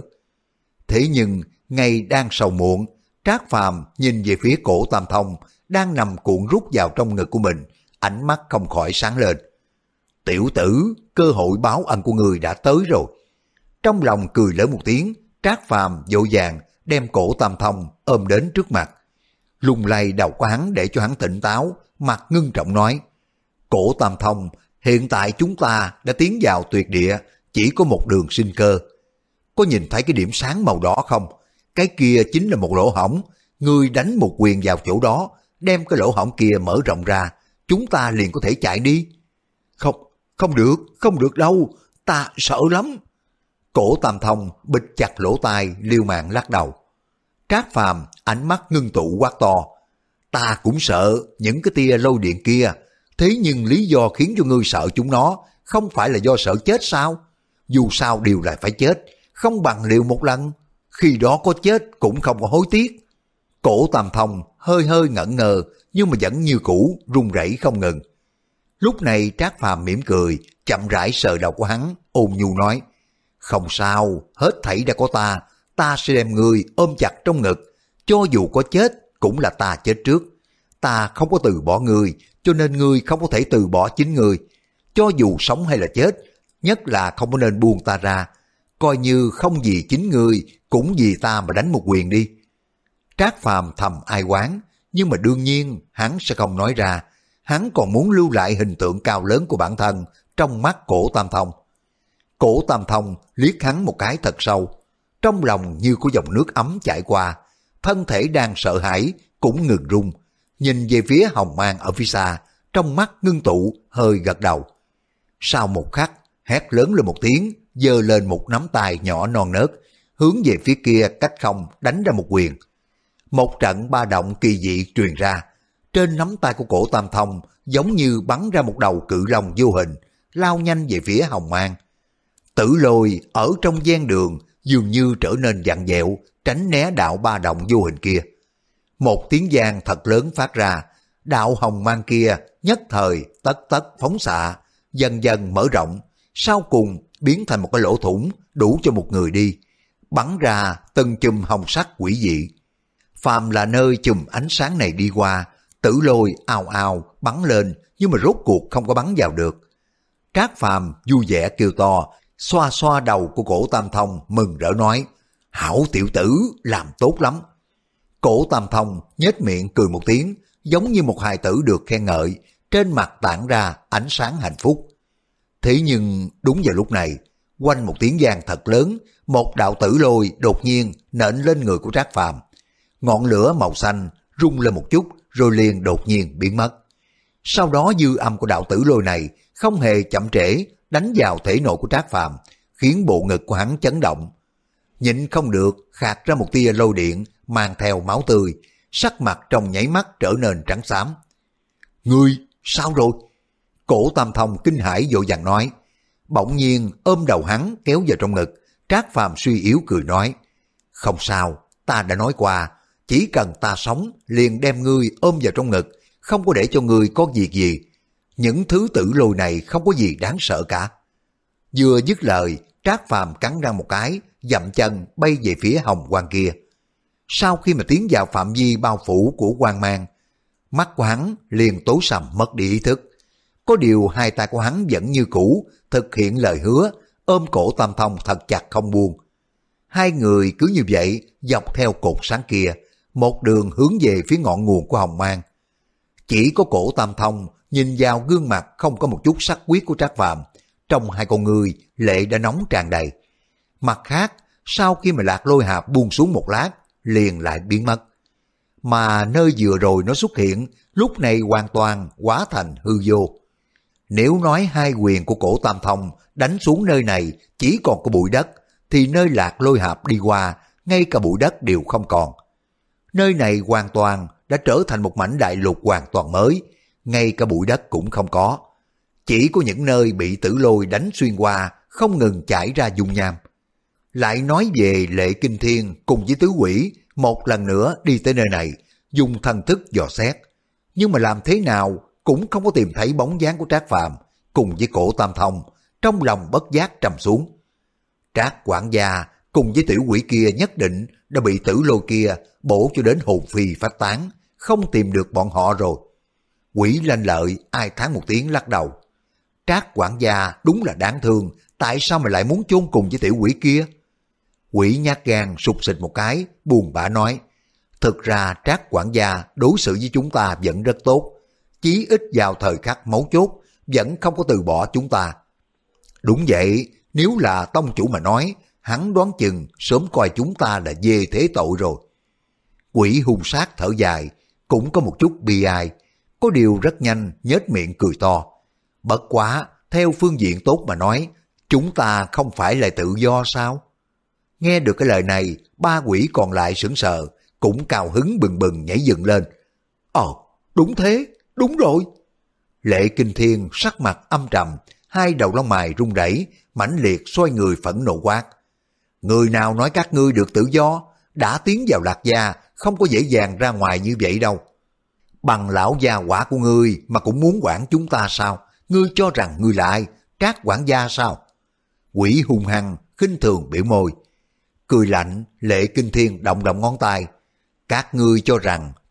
Thế nhưng, ngày đang sầu muộn, Trác Phàm nhìn về phía Cổ Tam Thông đang nằm cuộn rút vào trong ngực của mình, ánh mắt không khỏi sáng lên. Tiểu tử, cơ hội báo ân của người đã tới rồi. Trong lòng cười lớn một tiếng, Trác Phàm vội vàng đem Cổ Tam Thông ôm đến trước mặt, lung lay đầu của hắn để cho hắn tỉnh táo, mặt ngưng trọng nói: Cổ Tam Thông, hiện tại chúng ta đã tiến vào tuyệt địa, chỉ có một đường sinh cơ. Có nhìn thấy cái điểm sáng màu đỏ không? Cái kia chính là một lỗ hổng, ngươi đánh một quyền vào chỗ đó, đem cái lỗ hổng kia mở rộng ra, chúng ta liền có thể chạy đi. Không, không được, không được đâu, ta sợ lắm. Cổ Tam Thông bịt chặt lỗ tai, liêu mạng lắc đầu. Trác Phàm ánh mắt ngưng tụ quát to: Ta cũng sợ những cái tia lôi điện kia, thế nhưng lý do khiến cho ngươi sợ chúng nó không phải là do sợ chết sao? Dù sao đều là phải chết, không bằng liều một lần, khi đó có chết cũng không có hối tiếc. Cổ Tam Thông hơi hơi ngẩn ngơ, nhưng mà vẫn như cũ run rẩy không ngừng. Lúc này Trác Phàm mỉm cười, chậm rãi sờ đầu của hắn, ôn nhu nói: Không sao, hết thảy đã có ta, ta sẽ đem ngươi ôm chặt trong ngực, cho dù có chết cũng là ta chết trước. ta không có từ bỏ ngươi, cho nên ngươi không có thể từ bỏ chính ngươi. Cho dù sống hay là chết, nhất là không có nên buông ta ra. Coi như không vì chính ngươi, cũng vì ta mà đánh một quyền đi. Trác Phàm thầm ai oán, nhưng mà đương nhiên hắn sẽ không nói ra. Hắn còn muốn lưu lại hình tượng cao lớn của bản thân trong mắt Cổ Tam Thông. Cổ Tam Thông liếc hắn một cái thật sâu, trong lòng như có dòng nước ấm chảy qua, thân thể đang sợ hãi cũng ngừng rung, nhìn về phía Hồng Mang ở phía xa, trong mắt ngưng tụ, hơi gật đầu. Sau một khắc, hét lớn lên một tiếng, giơ lên một nắm tay nhỏ non nớt, hướng về phía kia cách không đánh ra một quyền. Một trận ba động kỳ dị truyền ra, trên nắm tay của Cổ Tam Thông giống như bắn ra một đầu cự long vô hình, lao nhanh về phía Hồng Mang. Tử Lôi ở trong gian đường dường như trở nên dặn dẹo, tránh né đạo ba động vô hình kia. Một tiếng vang thật lớn phát ra, đạo hồng mang kia nhất thời tất tất phóng xạ, dần dần mở rộng, sau cùng biến thành một cái lỗ thủng đủ cho một người đi, bắn ra từng chùm hồng sắc quỷ dị. Phàm là nơi chùm ánh sáng này đi qua, Tử Lôi ào ào bắn lên, nhưng mà rốt cuộc không có bắn vào được. Trác Phàm vui vẻ kêu to, xoa xoa đầu của Cổ Tam Thông, mừng rỡ nói: hảo tiểu tử, làm tốt lắm. Cổ Tam Thông nhếch miệng cười một tiếng, giống như một hài tử được khen ngợi, trên mặt tản ra ánh sáng hạnh phúc. Thế nhưng đúng vào lúc này, quanh một tiếng vang thật lớn, một đạo tử lôi đột nhiên nện lên người của Trác Phàm. Ngọn lửa màu xanh rung lên một chút rồi liền đột nhiên biến mất. Sau đó dư âm của đạo tử lôi này không hề chậm trễ đánh vào thể nội của Trác Phàm, khiến bộ ngực của hắn chấn động. Nhịn không được khạc ra một tia lôi điện mang theo máu tươi, sắc mặt trong nháy mắt trở nên trắng xám. Ngươi, sao rồi? Cổ Tam Thông kinh hãi vội vàng nói. Bỗng nhiên ôm đầu hắn kéo vào trong ngực. Trác Phàm suy yếu cười nói: không sao, ta đã nói qua, chỉ cần ta sống liền đem ngươi ôm vào trong ngực, không có để cho ngươi có việc gì. Những thứ tử lôi này không có gì đáng sợ cả. Vừa dứt lời, Trác Phàm cắn răng một cái, dậm chân bay về phía hồng quang kia. Sau khi mà tiến vào phạm vi bao phủ của quang mang, mắt của hắn liền tối sầm mất đi ý thức. Có điều hai tay của hắn vẫn như cũ, thực hiện lời hứa, ôm Cổ Tam Thông thật chặt không buông. Hai người cứ như vậy dọc theo cột sáng kia, một đường hướng về phía ngọn nguồn của hồng mang. Chỉ có Cổ Tam Thông nhìn vào gương mặt không có một chút sắc quyết của Trác Phàm, trong hai con người lệ đã nóng tràn đầy. Mặt khác, sau khi mà Lạc Lôi Hạp buông xuống một lát, liền lại biến mất. Mà nơi vừa rồi nó xuất hiện, lúc này hoàn toàn hóa thành hư vô. Nếu nói hai quyền của Cổ Tam Thông đánh xuống nơi này chỉ còn có bụi đất, thì nơi Lạc Lôi Hạp đi qua, ngay cả bụi đất đều không còn. Nơi này hoàn toàn đã trở thành một mảnh đại lục hoàn toàn mới, ngay cả bụi đất cũng không có. Chỉ có những nơi bị tử lôi đánh xuyên qua, không ngừng chảy ra dung nham. Lại nói về Lệ Kinh Thiên cùng với tứ quỷ, một lần nữa đi tới nơi này, dùng thần thức dò xét. Nhưng mà làm thế nào cũng không có tìm thấy bóng dáng của Trác Phàm cùng với Cổ Tam Thông, trong lòng bất giác trầm xuống. Trác quản gia cùng với tiểu quỷ kia nhất định đã bị tử lôi kia bổ cho đến hồn phi phách tán, không tìm được bọn họ rồi. Quỷ Lanh Lợi ai thán một tiếng lắc đầu. Trác quản gia đúng là đáng thương, tại sao mà lại muốn chôn cùng với tiểu quỷ kia? Quỷ nhát gan sụt sịt một cái, buồn bã nói: thực ra Trác quản gia đối xử với chúng ta vẫn rất tốt, chí ít vào thời khắc mấu chốt vẫn không có từ bỏ chúng ta. Đúng vậy, nếu là tông chủ mà nói, hắn đoán chừng sớm coi chúng ta là dê thế tội rồi. Quỷ hung sát thở dài, cũng có một chút bi ai, có điều rất nhanh nhếch miệng cười to. Bất quá, theo phương diện tốt mà nói, chúng ta không phải là tự do sao? Nghe được cái lời này, ba quỷ còn lại sững sờ, cũng cao hứng bừng bừng nhảy dựng lên. Ồ, đúng thế, đúng rồi. Lệ Kinh Thiên sắc mặt âm trầm, hai đầu lông mày run rẩy, mãnh liệt xoay người phẫn nộ quát: người nào nói các ngươi được tự do? Đã tiến vào Lạc Gia, không có dễ dàng ra ngoài như vậy đâu. Bằng lão gia quả của ngươi mà cũng muốn quản chúng ta sao? Ngươi cho rằng ngươi là ai? Trác quản gia sao? Quỷ hung hăng, khinh thường biểu môi. Cười lạnh, Lệ Kinh Thiên động động ngón tay. Các ngươi cho rằng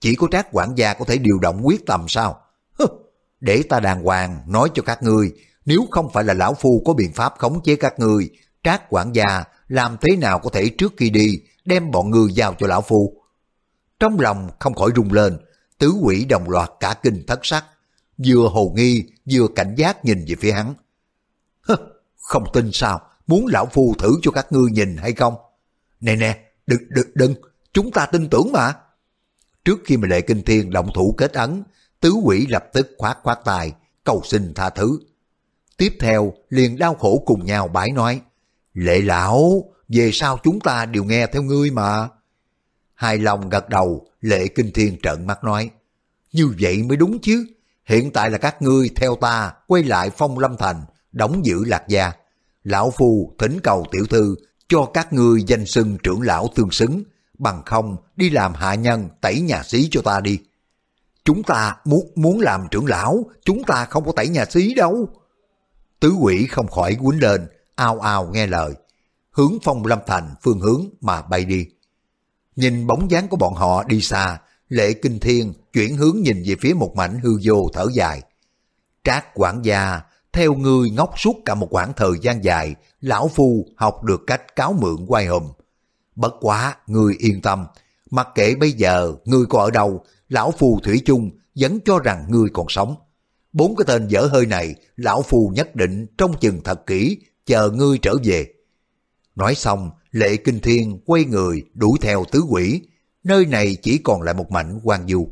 chỉ có Trác quản gia có thể điều động quyết tâm sao? Hừ, để ta đàng hoàng nói cho các ngươi, nếu không phải là lão phu có biện pháp khống chế các ngươi, Trác quản gia làm thế nào có thể trước khi đi đem bọn ngươi giao cho lão phu? Trong lòng không khỏi rung lên, tứ quỷ đồng loạt cả kinh thất sắc, vừa hồ nghi vừa cảnh giác nhìn về phía hắn. Hừ, không tin sao, muốn lão phu thử cho các ngươi nhìn hay không? Nè nè, đừng, đừng, đừng, chúng ta tin tưởng mà. Trước khi mà Lệ Kinh Thiên động thủ kết ấn, tứ quỷ lập tức khoát khoát tài, cầu xin tha thứ. Tiếp theo liền đau khổ cùng nhau bái nói, Lệ lão, về sau chúng ta đều nghe theo ngươi mà. Hài lòng gật đầu, Lệ Kinh Thiên trợn mắt nói, như vậy mới đúng chứ, hiện tại là các ngươi theo ta quay lại Phong Lâm Thành, đóng giữ Lạc Gia. Lão phu thỉnh cầu tiểu thư cho các ngươi danh xưng trưởng lão tương xứng, bằng không đi làm hạ nhân tẩy nhà xí cho ta đi. Chúng ta muốn muốn làm trưởng lão, chúng ta không có tẩy nhà xí đâu. Tứ quỷ không khỏi quýnh lên, ao ao nghe lời, hướng Phong Lâm Thành phương hướng mà bay đi. Nhìn bóng dáng của bọn họ đi xa, Lệ Kinh Thiên chuyển hướng nhìn về phía một mảnh hư vô thở dài. Trác quản gia, theo ngươi ngốc suốt cả một quãng thời gian dài, lão phu học được cách cáo mượn oai hùm. Bất quá, ngươi yên tâm, mặc kệ bây giờ ngươi có ở đâu, lão phu thủy chung vẫn cho rằng ngươi còn sống. Bốn cái tên dở hơi này, lão phu nhất định trông chừng thật kỹ, chờ ngươi trở về. Nói xong, Lệ Kinh Thiên quay người đuổi theo tứ quỷ, nơi này chỉ còn lại một mảnh hoang vu.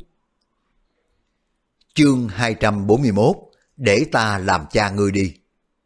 Chương hai trăm bốn mươi mốt, để ta làm cha ngươi đi.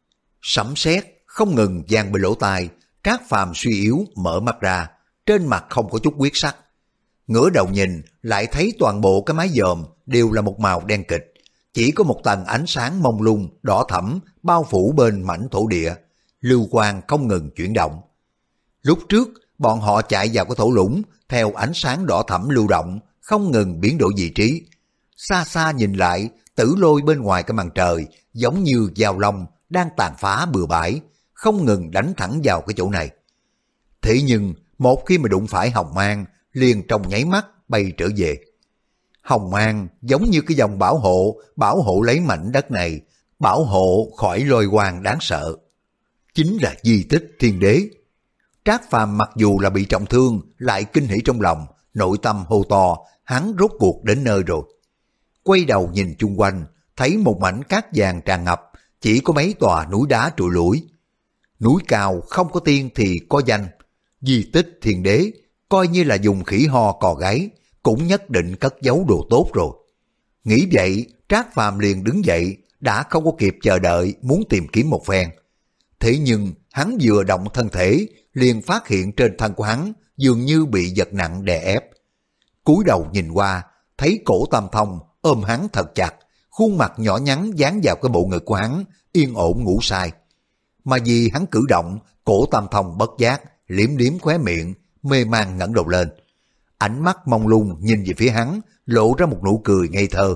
Sấm sét không ngừng vang bên lỗ tai, Trác Phàm suy yếu mở mắt ra, trên mặt không có chút huyết sắc. Ngửa đầu nhìn lại thấy toàn bộ cái mái dòm đều là một màu đen kịch, chỉ có một tầng ánh sáng mông lung đỏ thẫm bao phủ bên mảnh thổ địa, lưu quang không ngừng chuyển động. Lúc trước bọn họ chạy vào cái thổ lũng, theo ánh sáng đỏ thẫm lưu động không ngừng biến đổi vị trí. Xa xa nhìn lại, tử lôi bên ngoài cái màn trời giống như dao long đang tàn phá bừa bãi, không ngừng đánh thẳng vào cái chỗ này. Thế nhưng một khi mà đụng phải hồng mang, liền trong nháy mắt bay trở về. Hồng mang giống như cái dòng bảo hộ, bảo hộ lấy mảnh đất này, bảo hộ khỏi lôi quang đáng sợ. Chính là di tích thiên đế. Trác Phàm mặc dù là bị trọng thương, lại kinh hỉ trong lòng, nội tâm hô to, hắn rốt cuộc đến nơi rồi. Quay đầu nhìn chung quanh, thấy một mảnh cát vàng tràn ngập, chỉ có mấy tòa núi đá trụi lủi. Núi cao không có tiên thì có danh, di tích thiên đế, coi như là dùng khỉ ho cò gáy, cũng nhất định cất giấu đồ tốt rồi. Nghĩ vậy, Trác Phàm liền đứng dậy, đã không có kịp chờ đợi muốn tìm kiếm một phen. Thế nhưng hắn vừa động thân thể, liền phát hiện trên thân của hắn dường như bị vật nặng đè ép. Cúi đầu nhìn qua, thấy cổ Tam Thông ôm hắn thật chặt, khuôn mặt nhỏ nhắn dán vào cái bộ ngực của hắn, yên ổn ngủ say. Mà vì hắn cử động, cổ Tam Thông bất giác, liếm liếm khóe miệng, mê man ngẩng đầu lên. Ánh mắt mông lung nhìn về phía hắn, lộ ra một nụ cười ngây thơ.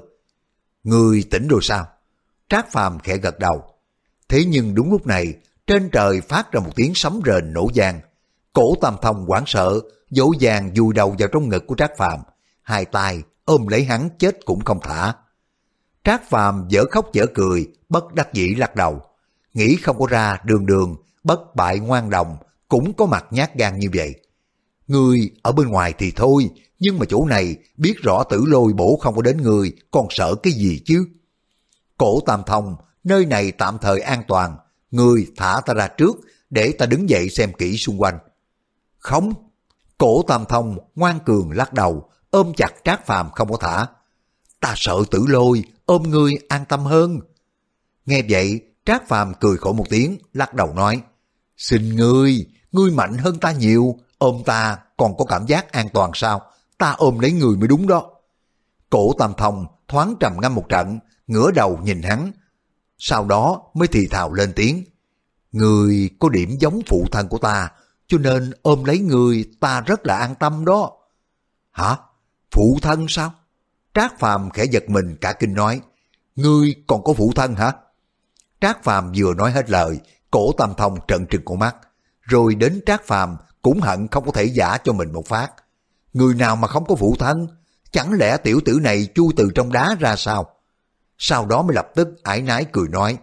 Ngươi tỉnh rồi sao? Trác Phàm khẽ gật đầu. Thế nhưng đúng lúc này, trên trời phát ra một tiếng sấm rền nổ vang. Cổ Tam Thông hoảng sợ, dỗ dàng vùi đầu vào trong ngực của Trác Phàm, hai tay ôm lấy hắn chết cũng không thả. Trác Phàm dở khóc dở cười, bất đắc dĩ lắc đầu, nghĩ không có ra đường đường bất bại ngoan đồng cũng có mặt nhát gan như vậy. Ngươi ở bên ngoài thì thôi, nhưng mà chỗ này biết rõ tử lôi bổ không có đến ngươi, còn sợ cái gì chứ? Cổ Tam Thông, nơi này tạm thời an toàn, ngươi thả ta ra trước để ta đứng dậy xem kỹ xung quanh. Không. Cổ Tam Thông ngoan cường lắc đầu, ôm chặt Trác Phàm không có thả. Ta sợ tử lôi, ôm ngươi an tâm hơn. Nghe vậy, Trác Phàm cười khổ một tiếng, lắc đầu nói, xin ngươi, ngươi mạnh hơn ta nhiều, ôm ta còn có cảm giác an toàn sao? Ta ôm lấy người mới đúng đó. Cổ Tam Thông thoáng trầm ngâm một trận, ngửa đầu nhìn hắn, sau đó mới thì thào lên tiếng, ngươi có điểm giống phụ thân của ta, cho nên ôm lấy ngươi ta rất là an tâm đó. Hả? Phụ thân sao? Trác Phàm khẽ giật mình cả kinh nói, ngươi còn có phụ thân hả? Trác Phàm vừa nói hết lời, cổ Tam Thông trợn trừng con mắt, rồi đến Trác Phàm cũng hận không có thể giả cho mình một phát. Người nào mà không có phụ thân? chẳng lẽ tiểu tử này chui từ trong đá ra sao? Sau đó mới lập tức ải nái cười nói,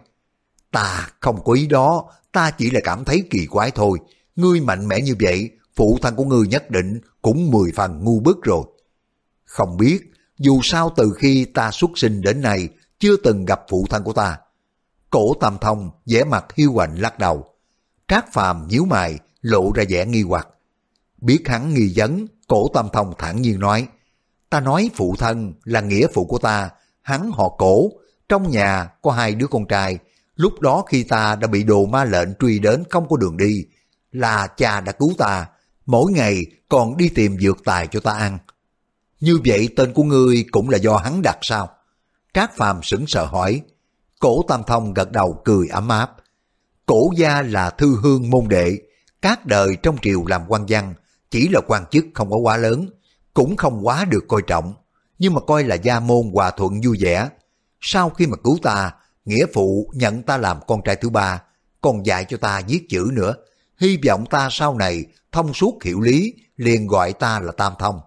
ta không có ý đó, ta chỉ là cảm thấy kỳ quái thôi. Ngươi mạnh mẽ như vậy, phụ thân của ngươi nhất định cũng mười phần ngu bức rồi. Không biết, dù sao từ khi ta xuất sinh đến nay, chưa từng gặp phụ thân của ta. Cổ Tam Thông vẻ mặt hiu quạnh lắc đầu. Trác Phàm nhíu mày, lộ ra vẻ nghi hoặc. Biết hắn nghi vấn, Cổ Tam Thông thản nhiên nói, ta nói phụ thân là nghĩa phụ của ta, hắn họ Cổ, trong nhà có hai đứa con trai. Lúc đó khi ta đã bị đồ ma lệnh truy đến không có đường đi, là cha đã cứu ta, mỗi ngày còn đi tìm dược tài cho ta ăn. Như vậy tên của ngươi cũng là do hắn đặt sao? Trác Phàm sững sờ hỏi. Cổ Tam Thông gật đầu cười ấm áp. Cổ gia là thư hương môn đệ, các đời trong triều làm quan văn, chỉ là quan chức không có quá lớn, cũng không quá được coi trọng, nhưng mà coi là gia môn hòa thuận vui vẻ. Sau khi mà cứu ta, nghĩa phụ nhận ta làm con trai thứ ba, còn dạy cho ta viết chữ nữa. Hy vọng ta sau này thông suốt hiểu lý, liền gọi ta là Tam Thông.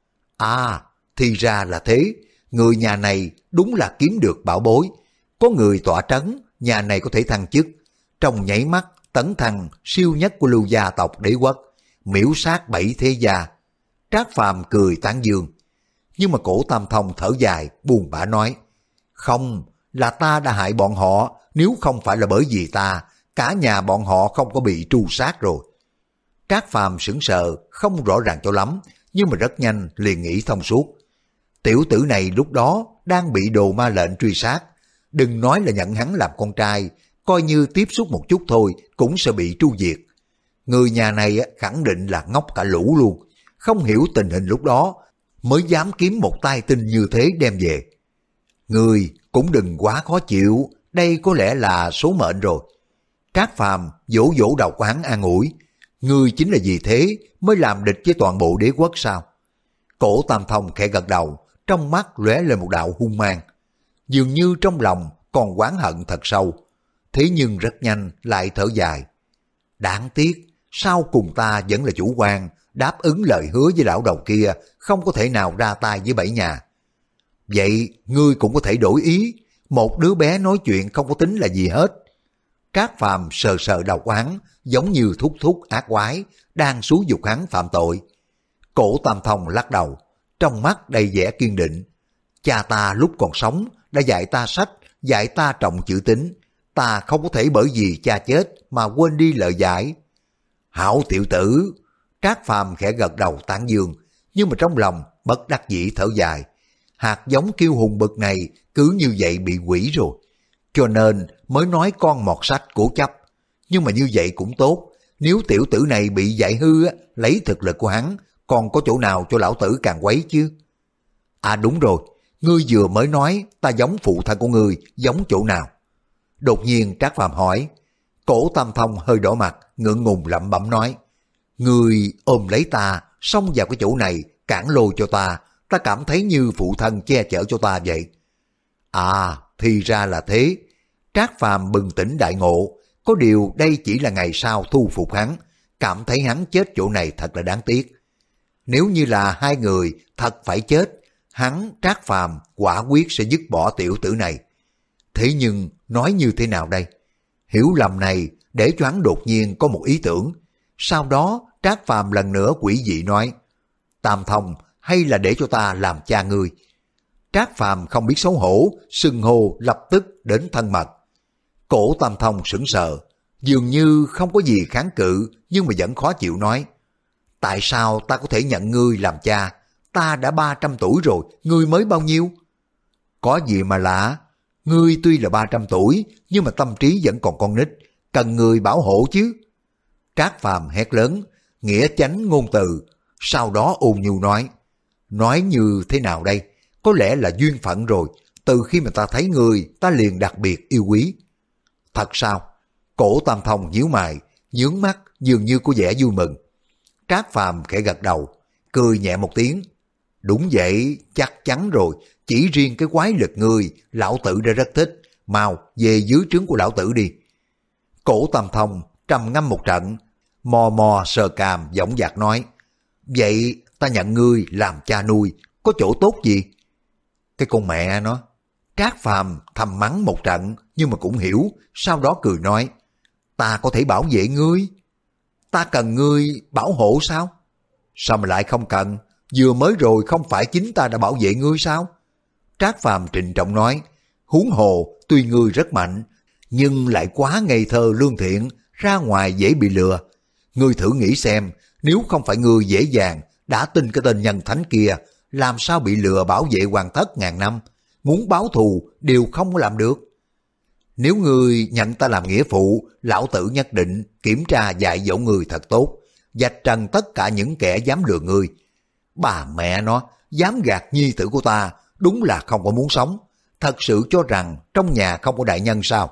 À, thì ra là thế, người nhà này đúng là kiếm được bảo bối. Có người tọa trấn, nhà này có thể thăng chức. Trong nháy mắt, tấn thăng siêu nhất của Lưu gia tộc đế quốc, miễu sát bảy thế gia. Trác Phàm cười tán dương. Nhưng mà Cổ Tam Thông thở dài, buồn bã nói, không, là ta đã hại bọn họ, nếu không phải là bởi vì ta, cả nhà bọn họ không có bị tru sát rồi. Trác Phàm sững sờ, không rõ ràng cho lắm, nhưng mà rất nhanh liền nghĩ thông suốt. Tiểu tử này lúc đó đang bị đồ ma lệnh truy sát, đừng nói là nhận hắn làm con trai, coi như tiếp xúc một chút thôi cũng sẽ bị tru diệt. Người nhà này khẳng định là ngốc cả lũ luôn, không hiểu tình hình lúc đó, mới dám kiếm một tay tinh như thế đem về. Người cũng đừng quá khó chịu, đây có lẽ là số mệnh rồi. Trác Phàm vỗ vỗ đầu của hắn an ủi, ngươi chính là vì thế mới làm địch với toàn bộ đế quốc sao? Cổ Tam Thông khẽ gật đầu, trong mắt lóe lên một đạo hung mang, dường như trong lòng còn oán hận thật sâu. Thế nhưng rất nhanh lại thở dài. Đáng tiếc, sau cùng ta vẫn là chủ quan, đáp ứng lời hứa với lão đầu kia, không có thể nào ra tay với bảy nhà. Vậy ngươi cũng có thể đổi ý, một đứa bé nói chuyện không có tính là gì hết. Trác Phàm sờ sờ đầu của hắn, giống như thúc thúc ác quái, đang xúi giục hắn phạm tội. Cổ Tam Thông lắc đầu, trong mắt đầy vẻ kiên định. Cha ta lúc còn sống đã dạy ta sách, dạy ta trọng chữ tín. Ta không có thể bởi vì cha chết mà quên đi lời dạy. Hảo tiểu tử. Trác Phàm khẽ gật đầu tán dương, nhưng mà trong lòng bất đắc dĩ thở dài. Hạt giống kiêu hùng bậc này cứ như vậy bị quỷ rồi, cho nên mới nói con mọt sách cố chấp. Nhưng mà như vậy cũng tốt, nếu tiểu tử này bị dạy hư á, lấy thực lực của hắn, còn có chỗ nào cho lão tử càng quấy chứ? À đúng rồi, ngươi vừa mới nói ta giống phụ thân của ngươi, giống chỗ nào? Đột nhiên Trác Phàm hỏi. Cổ Tam Thông hơi đỏ mặt, ngượng ngùng lẩm bẩm nói, ngươi ôm lấy ta, xông vào cái chỗ này, cản lôi cho ta, ta cảm thấy như phụ thân che chở cho ta vậy. À, thì ra là thế. Trác Phàm bừng tỉnh đại ngộ, có điều đây chỉ là ngày sau thu phục hắn, cảm thấy hắn chết chỗ này thật là đáng tiếc. Nếu như là hai người thật phải chết, hắn Trác Phàm quả quyết sẽ dứt bỏ tiểu tử này. Thế nhưng nói như thế nào đây? Hiểu lầm này để cho hắn đột nhiên có một ý tưởng. Sau đó Trác Phàm lần nữa quỷ dị nói, Tam Thông, hay là để cho ta làm cha ngươi? Trác Phàm không biết xấu hổ, xưng hô lập tức đến thân mật. Cổ Tam Thông sững sờ, dường như không có gì kháng cự, nhưng mà vẫn khó chịu nói, tại sao ta có thể nhận ngươi làm cha? Ta đã ba trăm tuổi rồi, ngươi mới bao nhiêu? Có gì mà lạ, ngươi tuy là ba trăm tuổi, nhưng mà tâm trí vẫn còn con nít, cần người bảo hộ chứ. Trác Phàm hét lớn, nghĩa chánh ngôn từ, sau đó ôn nhu nói, nói như thế nào đây? Có lẽ là duyên phận rồi, từ khi mà ta thấy ngươi, ta liền đặc biệt yêu quý. Thật sao? Cổ Tam Thông nhíu mày, nhướng mắt, dường như có vẻ vui mừng. Trác Phàm khẽ gật đầu, cười nhẹ một tiếng. Đúng vậy, chắc chắn rồi, chỉ riêng cái quái lực ngươi, lão tử đã rất thích, mau về dưới trướng của lão tử đi. Cổ Tam Thông trầm ngâm một trận, mò mò sờ cằm dõng dạc nói, vậy ta nhận ngươi làm cha nuôi, có chỗ tốt gì? Cái con mẹ nó. Trác Phàm thầm mắng một trận nhưng mà cũng hiểu, sau đó cười nói, ta có thể bảo vệ ngươi. Ta cần ngươi bảo hộ sao? Sao mà lại không cần? Vừa mới rồi không phải chính ta đã bảo vệ ngươi sao? Trác Phàm trịnh trọng nói, huống hồ tuy ngươi rất mạnh, nhưng lại quá ngây thơ lương thiện, ra ngoài dễ bị lừa. Ngươi thử nghĩ xem, nếu không phải ngươi dễ dàng đã tin cái tên nhân thánh kia, làm sao bị lừa bảo vệ hoàng thất ngàn năm, muốn báo thù đều không có làm được. Nếu ngươi nhận ta làm nghĩa phụ, lão tử nhất định kiểm tra dạy dỗ ngươi thật tốt, vạch trần tất cả những kẻ dám lừa ngươi. Bà mẹ nó, dám gạt nhi tử của ta, đúng là không có muốn sống. Thật sự cho rằng trong nhà không có đại nhân sao?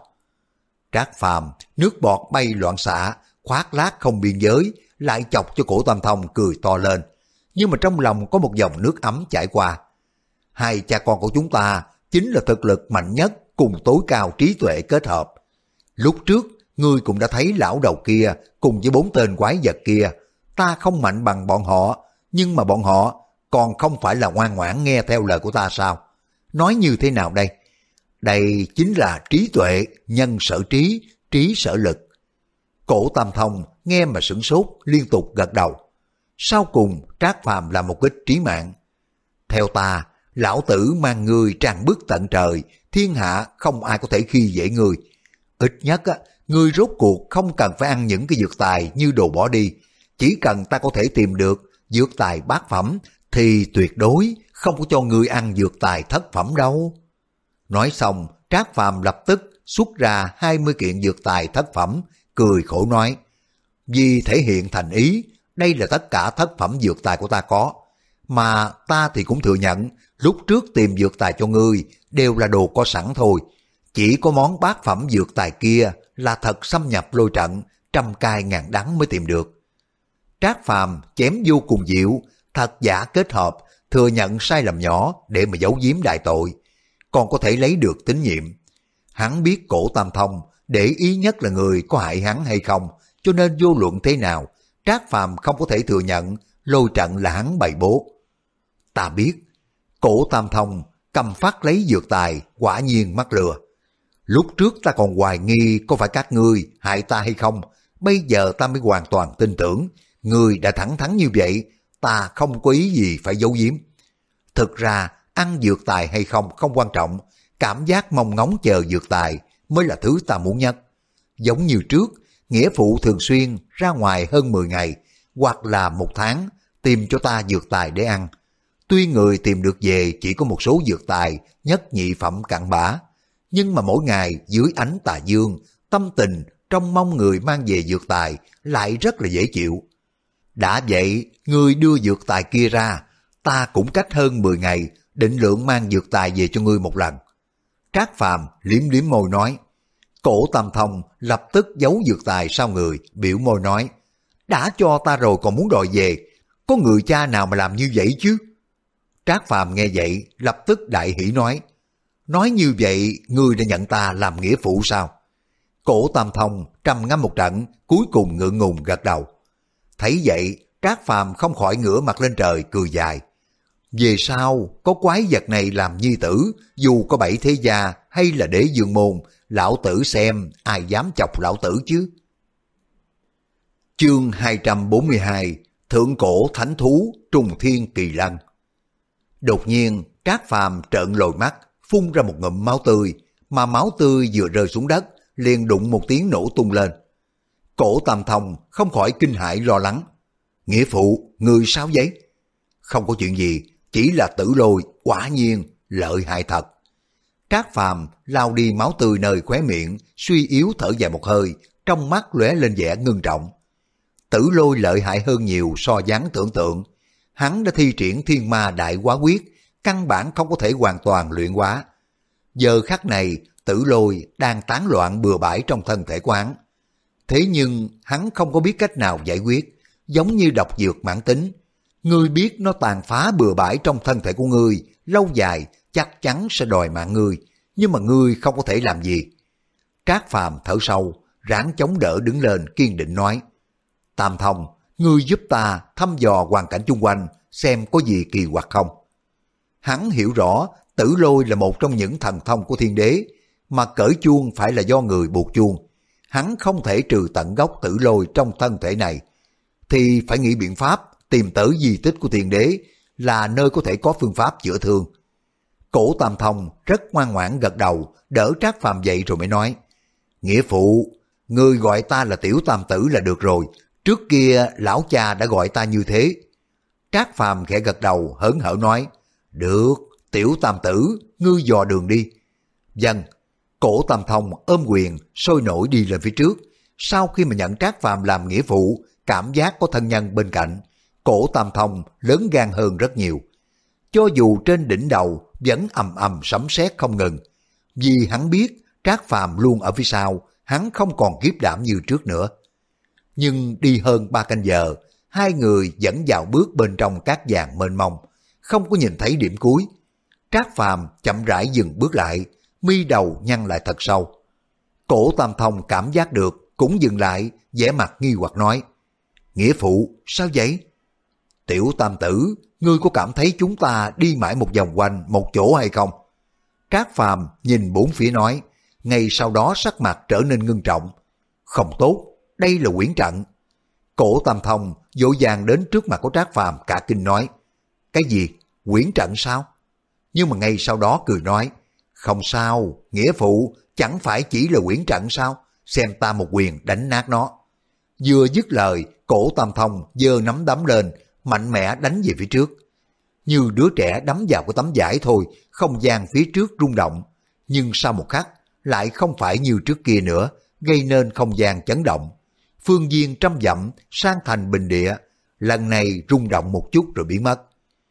Trác Phàm nước bọt bay loạn xạ, khoác lác không biên giới, lại chọc cho cổ Tam Thông cười to lên. Nhưng mà trong lòng có một dòng nước ấm chảy qua. Hai cha con của chúng ta chính là thực lực mạnh nhất cùng tối cao trí tuệ kết hợp. Lúc trước, ngươi cũng đã thấy lão đầu kia cùng với bốn tên quái vật kia. Ta không mạnh bằng bọn họ, nhưng mà bọn họ còn không phải là ngoan ngoãn nghe theo lời của ta sao? Nói như thế nào đây? Đây chính là trí tuệ, nhân sở trí, trí sở lực. Cổ Tam Thông nghe mà sửng sốt, liên tục gật đầu. Sau cùng, Trác Phàm là một kích trí mạng. Theo ta, lão tử mang ngươi tràn bước tận trời, thiên hạ không ai có thể khi dễ ngươi. Ít nhất, á, ngươi rốt cuộc không cần phải ăn những cái dược tài như đồ bỏ đi. Chỉ cần ta có thể tìm được dược tài bát phẩm, thì tuyệt đối không có cho ngươi ăn dược tài thất phẩm đâu. Nói xong, Trác Phàm lập tức xuất ra hai mươi kiện dược tài thất phẩm, cười khổ nói, vì thể hiện thành ý, đây là tất cả thất phẩm dược tài của ta có. Mà ta thì cũng thừa nhận, lúc trước tìm dược tài cho ngươi đều là đồ có sẵn thôi. Chỉ có món bát phẩm dược tài kia là thật xâm nhập lôi trận, trăm cay ngàn đắng mới tìm được. Trác Phàm chém vô cùng diệu, thật giả kết hợp, thừa nhận sai lầm nhỏ để mà giấu giếm đại tội, còn có thể lấy được tín nhiệm. Hắn biết cổ Tam Thông để ý nhất là người có hại hắn hay không, cho nên vô luận thế nào, Trác Phàm không có thể thừa nhận lôi trận là hắn bày bố. Ta biết, cổ Tam Thông cầm phát lấy dược tài, quả nhiên mắc lừa. Lúc trước ta còn hoài nghi có phải các ngươi hại ta hay không, bây giờ ta mới hoàn toàn tin tưởng, ngươi đã thẳng thắn như vậy, ta không có ý gì phải giấu giếm. Thực ra, ăn dược tài hay không không quan trọng, cảm giác mong ngóng chờ dược tài mới là thứ ta muốn nhất. Giống như trước, nghĩa phụ thường xuyên ra ngoài hơn mười ngày, hoặc là một tháng, tìm cho ta dược tài để ăn. Tuy người tìm được về chỉ có một số dược tài nhất nhị phẩm cặn bã, nhưng mà mỗi ngày dưới ánh tà dương, tâm tình trong mong người mang về dược tài lại rất là dễ chịu. Đã vậy, người đưa dược tài kia ra, ta cũng cách hơn mười ngày, định lượng mang dược tài về cho ngươi một lần. Trác Phàm liếm liếm môi nói. Cổ Tam Thông lập tức giấu dược tài sau người, biểu môi nói, đã cho ta rồi còn muốn đòi về, có người cha nào mà làm như vậy chứ? Trác Phàm nghe vậy, lập tức đại hỉ nói, nói như vậy ngươi đã nhận ta làm nghĩa phụ sao? Cổ Tam Thông trầm ngâm một trận, cuối cùng ngượng ngùng gật đầu. Thấy vậy, Trác Phàm không khỏi ngửa mặt lên trời cười dài. Về sau, có quái vật này làm nhi tử, dù có bảy thế gia hay là đế dương môn, lão tử xem ai dám chọc lão tử chứ. Chương hai trăm bốn mươi hai, Thượng cổ thánh thú trùng thiên kỳ lân. Đột nhiên, Trác Phàm trợn lồi mắt, phun ra một ngụm máu tươi, mà máu tươi vừa rơi xuống đất, liền đụng một tiếng nổ tung lên. Cổ Tam Thông không khỏi kinh hãi lo lắng. Nghĩa phụ, người sao vậy? Không có chuyện gì, chỉ là Tử Lôi, quả nhiên lợi hại thật. Trác Phàm lau đi máu tươi nơi khóe miệng, suy yếu thở dài một hơi, trong mắt lóe lên vẻ ngưng trọng. Tử Lôi lợi hại hơn nhiều so dáng tưởng tượng. Hắn đã thi triển Thiên Ma Đại Hóa Quyết, căn bản không có thể hoàn toàn luyện hóa. Giờ khắc này, Tử Lôi đang tán loạn bừa bãi trong thân thể của hắn. Thế nhưng hắn không có biết cách nào giải quyết, giống như độc dược mãn tính. Ngươi biết nó tàn phá bừa bãi trong thân thể của ngươi, lâu dài chắc chắn sẽ đòi mạng ngươi, nhưng mà ngươi không có thể làm gì. Trác Phàm thở sâu, ráng chống đỡ đứng lên kiên định nói, Tam Thông, ngươi giúp ta thăm dò hoàn cảnh chung quanh, xem có gì kỳ quặc không. Hắn hiểu rõ tử lôi là một trong những thần thông của thiên đế, mà cởi chuông phải là do người buộc chuông. Hắn không thể trừ tận gốc tử lôi trong thân thể này, thì phải nghĩ biện pháp tìm tới di tích của thiên đế là nơi có thể có phương pháp chữa thương. Cổ Tam Thông rất ngoan ngoãn gật đầu, đỡ Trác Phàm dậy rồi mới nói, nghĩa phụ, ngươi gọi ta là Tiểu Tam Tử là được rồi, trước kia lão cha đã gọi ta như thế. Trác Phàm khẽ gật đầu hớn hở nói, được, Tiểu Tam Tử, ngươi dò đường đi. Vâng. Cổ Tam Thông ôm quyền sôi nổi đi lên phía trước. Sau khi mà nhận Trác Phàm làm nghĩa phụ, cảm giác có thân nhân bên cạnh, Cổ Tam Thông lớn gan hơn rất nhiều. Cho dù trên đỉnh đầu vẫn ầm ầm sấm sét không ngừng, vì hắn biết Trác Phàm luôn ở phía sau, hắn không còn kiếp đảm như trước nữa. Nhưng đi hơn ba canh giờ, hai người vẫn vào bước bên trong cát vàng mênh mông, không có nhìn thấy điểm cuối. Trác Phàm chậm rãi dừng bước lại, mi đầu nhăn lại thật sâu. Cổ Tam Thông cảm giác được, cũng dừng lại, vẻ mặt nghi hoặc nói, nghĩa phụ, sao vậy? Tiểu Tam Tử, ngươi có cảm thấy chúng ta đi mãi một vòng quanh một chỗ hay không? Trác Phàm nhìn bốn phía nói, ngay sau đó sắc mặt trở nên ngưng trọng. Không tốt, đây là quyển trận. Cổ Tam Thông vội vàng đến trước mặt của Trác Phàm cả kinh nói, cái gì? Quyển trận sao? Nhưng mà ngay sau đó cười nói, không sao, nghĩa phụ, chẳng phải chỉ là quyển trận sao? Xem ta một quyền đánh nát nó. Vừa dứt lời, Cổ Tam Thông giơ nắm đấm lên, mạnh mẽ đánh về phía trước. Như đứa trẻ đấm vào cái tấm vải thôi, không gian phía trước rung động. Nhưng sau một khắc, lại không phải như trước kia nữa, gây nên không gian chấn động. Phương viên trăm dặm sang thành bình địa, lần này rung động một chút rồi biến mất.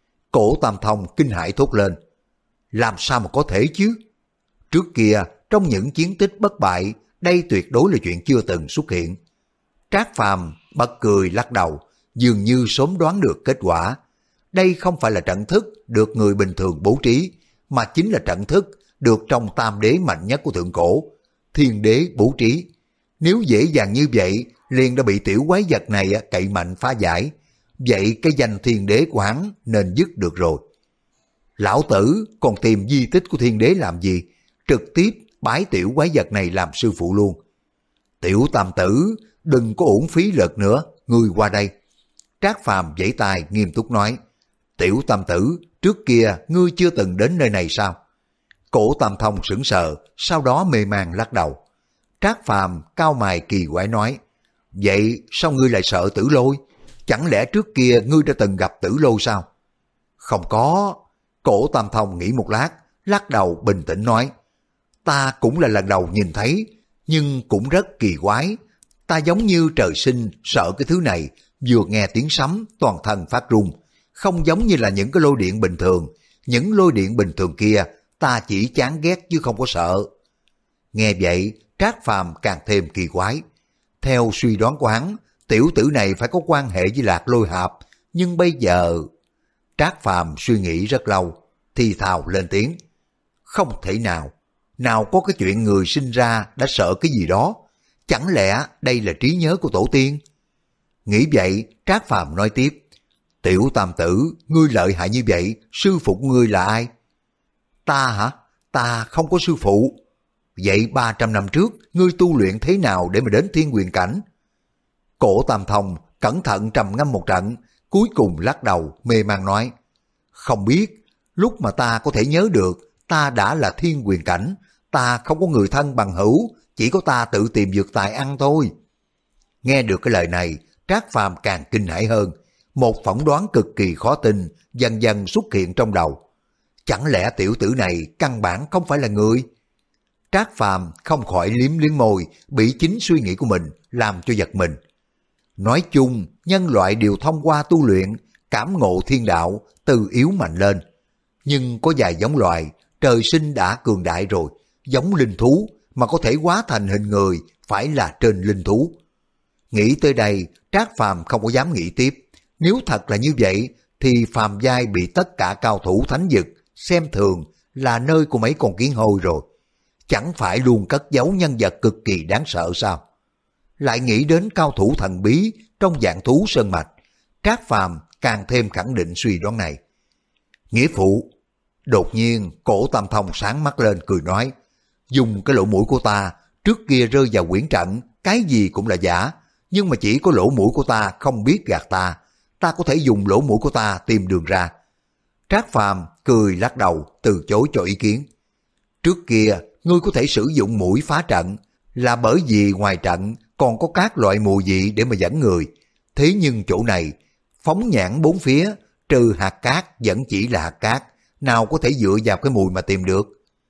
Cổ Tam Thông kinh hãi thốt lên, làm sao mà có thể chứ? Trước kia, trong những chiến tích bất bại, đây tuyệt đối là chuyện chưa từng xuất hiện. Trác Phàm bật cười lắc đầu, dường như sớm đoán được kết quả. Đây không phải là trận thức được người bình thường bố trí, mà chính là trận thức được trong tam đế mạnh nhất của thượng cổ, thiên đế bố trí. Nếu dễ dàng như vậy, liền đã bị tiểu quái vật này cậy mạnh phá giải. Vậy cái danh thiên đế của hắn nên dứt được rồi. Lão tử còn tìm di tích của thiên đế làm gì? Trực tiếp bái tiểu quái vật này làm sư phụ luôn. Tiểu Tam Tử, đừng có uổng phí lực nữa, ngươi qua đây. Trác Phàm vẫy tay nghiêm túc nói, Tiểu Tam Tử, trước kia ngươi chưa từng đến nơi này sao? Cổ Tam Thông sững sờ, sau đó mê man lắc đầu. Trác Phàm cau mày kỳ quái nói, vậy sao ngươi lại sợ Tử Lôi? Chẳng lẽ trước kia ngươi đã từng gặp Tử Lôi sao? Không có. Cổ Tam Thông nghĩ một lát, lắc đầu bình tĩnh nói, ta cũng là lần đầu nhìn thấy, nhưng cũng rất kỳ quái. Ta giống như trời sinh sợ cái thứ này, vừa nghe tiếng sấm toàn thân phát run, không giống như là những cái lôi điện bình thường. Những lôi điện bình thường kia ta chỉ chán ghét chứ không có sợ. Nghe vậy, Trác Phàm càng thêm kỳ quái. Theo suy đoán của hắn, tiểu tử này phải có quan hệ với Lạc Lôi Hạp, nhưng bây giờ... Trác Phàm suy nghĩ rất lâu, thì thào lên tiếng, không thể nào, nào có cái chuyện người sinh ra đã sợ cái gì đó, chẳng lẽ đây là trí nhớ của tổ tiên? Nghĩ vậy, Trác Phàm nói tiếp, Tiểu Tam Tử, ngươi lợi hại như vậy, sư phụ ngươi là ai? Ta hả? Ta không có sư phụ. Vậy ba trăm năm trước, ngươi tu luyện thế nào để mà đến thiên quyền cảnh? Cổ Tam Thông cẩn thận trầm ngâm một trận, cuối cùng lắc đầu mê man nói, không biết, lúc mà ta có thể nhớ được, ta đã là thiên quyền cảnh, ta không có người thân bằng hữu, chỉ có ta tự tìm dược tài ăn thôi. Nghe được cái lời này, Trác Phàm càng kinh hãi hơn, một phỏng đoán cực kỳ khó tin dần dần xuất hiện trong đầu. Chẳng lẽ tiểu tử này căn bản không phải là người? Trác Phàm không khỏi liếm liếm môi, bị chính suy nghĩ của mình làm cho giật mình. Nói chung, nhân loại đều thông qua tu luyện, cảm ngộ thiên đạo, từ yếu mạnh lên. Nhưng có vài giống loài, trời sinh đã cường đại rồi, giống linh thú, mà có thể hóa thành hình người, phải là trên linh thú. Nghĩ tới đây, Trác Phàm không có dám nghĩ tiếp. Nếu thật là như vậy, thì phàm giai bị tất cả cao thủ thánh vực xem thường là nơi của mấy con kiến hôi rồi. Chẳng phải luôn cất giấu nhân vật cực kỳ đáng sợ sao? Lại nghĩ đến cao thủ thần bí trong dạng thú sơn mạch, Trác Phàm càng thêm khẳng định suy đoán này. Nghĩa phụ, Đột nhiên cổ Tam Thông sáng mắt lên cười nói, dùng cái lỗ mũi của ta, trước kia rơi vào quyển trận, cái gì cũng là giả, nhưng mà chỉ có lỗ mũi của ta không biết gạt ta, ta có thể dùng lỗ mũi của ta tìm đường ra. Trác Phàm cười lắc đầu từ chối cho ý kiến. Trước kia ngươi có thể sử dụng mũi phá trận là bởi vì ngoài trận còn có các loại mùi vị để mà dẫn người, thế nhưng chỗ này phóng nhãn bốn phía, trừ hạt cát vẫn chỉ là hạt cát, nào có thể dựa vào cái mùi mà tìm được.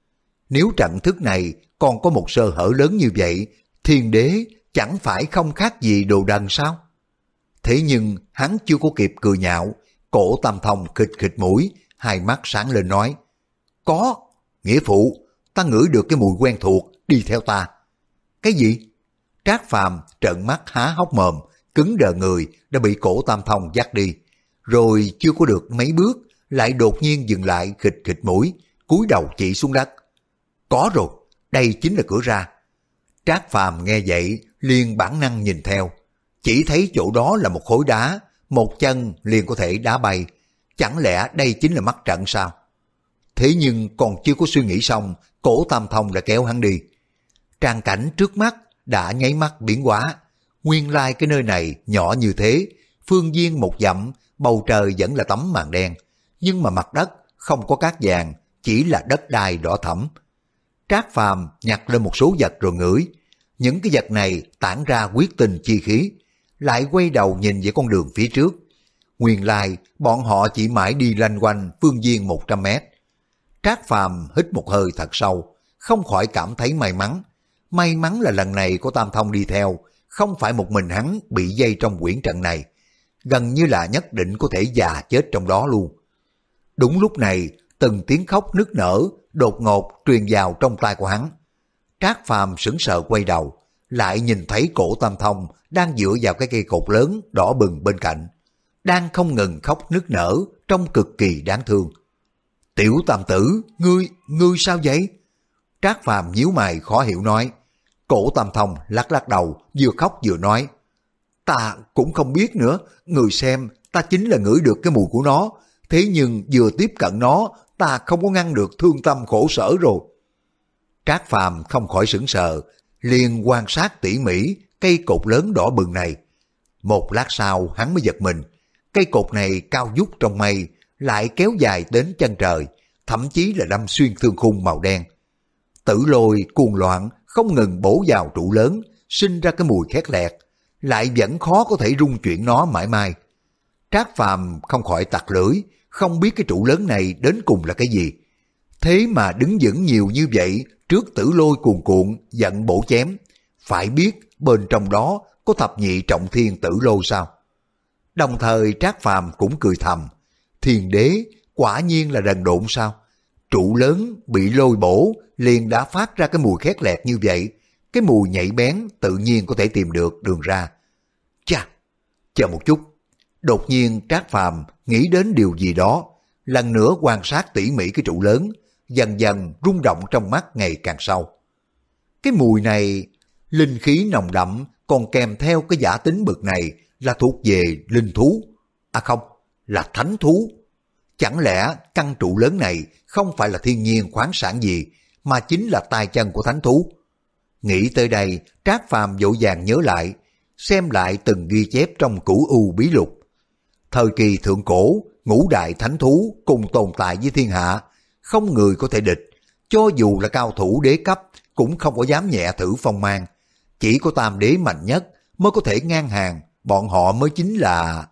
Nếu trận thức này còn có một sơ hở lớn như vậy, Thiên Đế chẳng phải không khác gì đồ đần sao? Thế nhưng hắn chưa có kịp cười nhạo, cổ Tam Thông khịt khịt mũi, hai mắt sáng lên nói, có, nghĩa phụ, ta ngửi được cái mùi quen thuộc, đi theo ta. Cái gì? Trác Phàm trợn mắt há hốc mồm, cứng đờ người đã bị cổ Tam Thông dắt đi, rồi chưa có được mấy bước lại đột nhiên dừng lại khịt khịt mũi, cúi đầu chỉ xuống đất. Có rồi, đây chính là cửa ra. Trác Phàm nghe vậy liền bản năng nhìn theo, chỉ thấy chỗ đó là một khối đá, một chân liền có thể đá bay, chẳng lẽ đây chính là mắt trận sao? Thế nhưng còn chưa có suy nghĩ xong, cổ Tam Thông đã kéo hắn đi. Tràng cảnh trước mắt đã nháy mắt biến hóa, nguyên lai cái nơi này nhỏ như thế, phương viên một dặm, bầu trời vẫn là tấm màn đen, nhưng mà mặt đất không có cát vàng, chỉ là đất đai đỏ thẫm. Trác Phàm nhặt lên một số vật rồi ngửi, những cái vật này tản ra huyết tinh chi khí, lại quay đầu nhìn về con đường phía trước. Nguyên lai bọn họ chỉ mãi đi lanh quanh phương viên một trăm mét. Trác Phàm hít một hơi thật sâu, không khỏi cảm thấy may mắn. May mắn là lần này có Tam Thông đi theo, không phải một mình hắn bị dây trong quyển trận này, gần như là nhất định có thể già chết trong đó luôn. Đúng lúc này, từng tiếng khóc nức nở đột ngột truyền vào trong tai của hắn. Trác Phàm sững sờ quay đầu, lại nhìn thấy cổ Tam Thông đang dựa vào cái cây cột lớn đỏ bừng bên cạnh, đang không ngừng khóc nức nở, trông cực kỳ đáng thương. Tiểu Tam tử, ngươi, ngươi sao vậy? Trác Phàm nhíu mày khó hiểu nói. Cổ Tam Thông lắc lắc đầu, vừa khóc vừa nói, ta cũng không biết nữa, người xem, ta chính là ngửi được cái mùi của nó, thế nhưng vừa tiếp cận nó, ta không có ngăn được thương tâm khổ sở rồi. Trác Phàm không khỏi sững sờ, liền quan sát tỉ mỉ cây cột lớn đỏ bừng này. Một lát sau hắn mới giật mình, cây cột này cao vút trong mây, lại kéo dài đến chân trời, thậm chí là đâm xuyên thương khung màu đen. Tử lôi cuồng loạn không ngừng bổ vào trụ lớn, sinh ra cái mùi khét lẹt, lại vẫn khó có thể rung chuyển nó mãi mai. Trác Phàm không khỏi tặc lưỡi, không biết cái trụ lớn này đến cùng là cái gì. Thế mà đứng vững nhiều như vậy trước tử lôi cuồn cuộn giận bổ chém, phải biết bên trong đó có thập nhị trọng thiên tử lôi sao? Đồng thời Trác Phàm cũng cười thầm, Thiên Đế quả nhiên là đần độn sao? Trụ lớn bị lôi bổ liền đã phát ra cái mùi khét lẹt như vậy, cái mùi nhạy bén tự nhiên có thể tìm được đường ra. Chà, chờ một chút. Đột nhiên Trác Phàm nghĩ đến điều gì đó, lần nữa quan sát tỉ mỉ cái trụ lớn, dần dần rung động trong mắt ngày càng sâu. Cái mùi này, linh khí nồng đậm, còn kèm theo cái giả tính bực này là thuộc về linh thú. À không, là thánh thú. Chẳng lẽ căn trụ lớn này không phải là thiên nhiên khoáng sản gì, mà chính là tay chân của thánh thú? Nghĩ tới đây, Trác Phàm vội vàng nhớ lại, xem lại từng ghi chép trong Cửu U Bí Lục. Thời kỳ thượng cổ, ngũ đại thánh thú cùng tồn tại với thiên hạ, không người có thể địch, cho dù là cao thủ đế cấp cũng không có dám nhẹ thử phong mang. Chỉ có tam đế mạnh nhất mới có thể ngang hàng, bọn họ mới chính là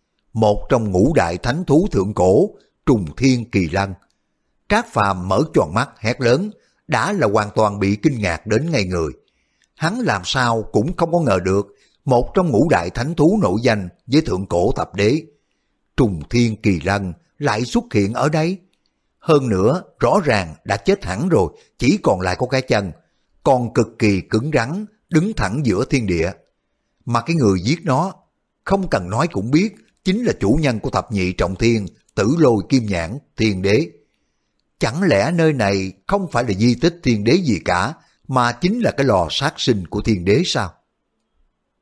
một trong ngũ đại thánh thú thượng cổ, Trùng Thiên Kỳ Lân. Trác Phàm mở tròn mắt hét lớn, đã là hoàn toàn bị kinh ngạc đến ngay người. Hắn làm sao cũng không có ngờ được, một trong ngũ đại thánh thú nổi danh với thượng cổ thập đế, Trùng Thiên Kỳ Lân lại xuất hiện ở đây. Hơn nữa, rõ ràng đã chết hẳn rồi, chỉ còn lại có cái chân, còn cực kỳ cứng rắn, đứng thẳng giữa thiên địa. Mà cái người giết nó, không cần nói cũng biết, chính là chủ nhân của thập nhị trọng thiên, Tử Lôi Kim Nhãn, Thiên Đế. Chẳng lẽ nơi này không phải là di tích Thiên Đế gì cả, mà chính là cái lò sát sinh của Thiên Đế sao?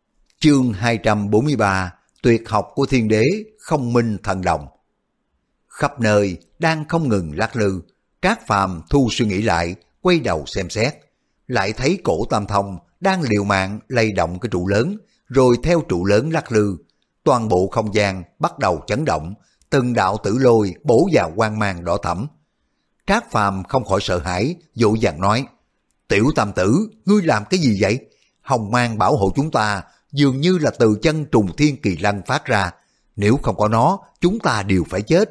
Chương hai trăm bốn mươi ba, tuyệt học của Thiên Đế, không minh thần đồng. khắp nơi đang không ngừng lắc lư. Trác Phàm thu suy nghĩ lại, quay đầu xem xét, lại thấy Cổ Tam Thông đang liều mạng lay động cái trụ lớn, rồi theo trụ lớn lắc lư. Toàn bộ không gian bắt đầu chấn động, từng đạo tử lôi bổ vào quang mang đỏ thẫm. Trác Phàm không khỏi sợ hãi, vội vàng nói: Tiểu Tam Tử, ngươi làm cái gì vậy? Hồng mang bảo hộ chúng ta dường như là từ chân Trùng Thiên Kỳ Lân phát ra, nếu không có nó, chúng ta đều phải chết.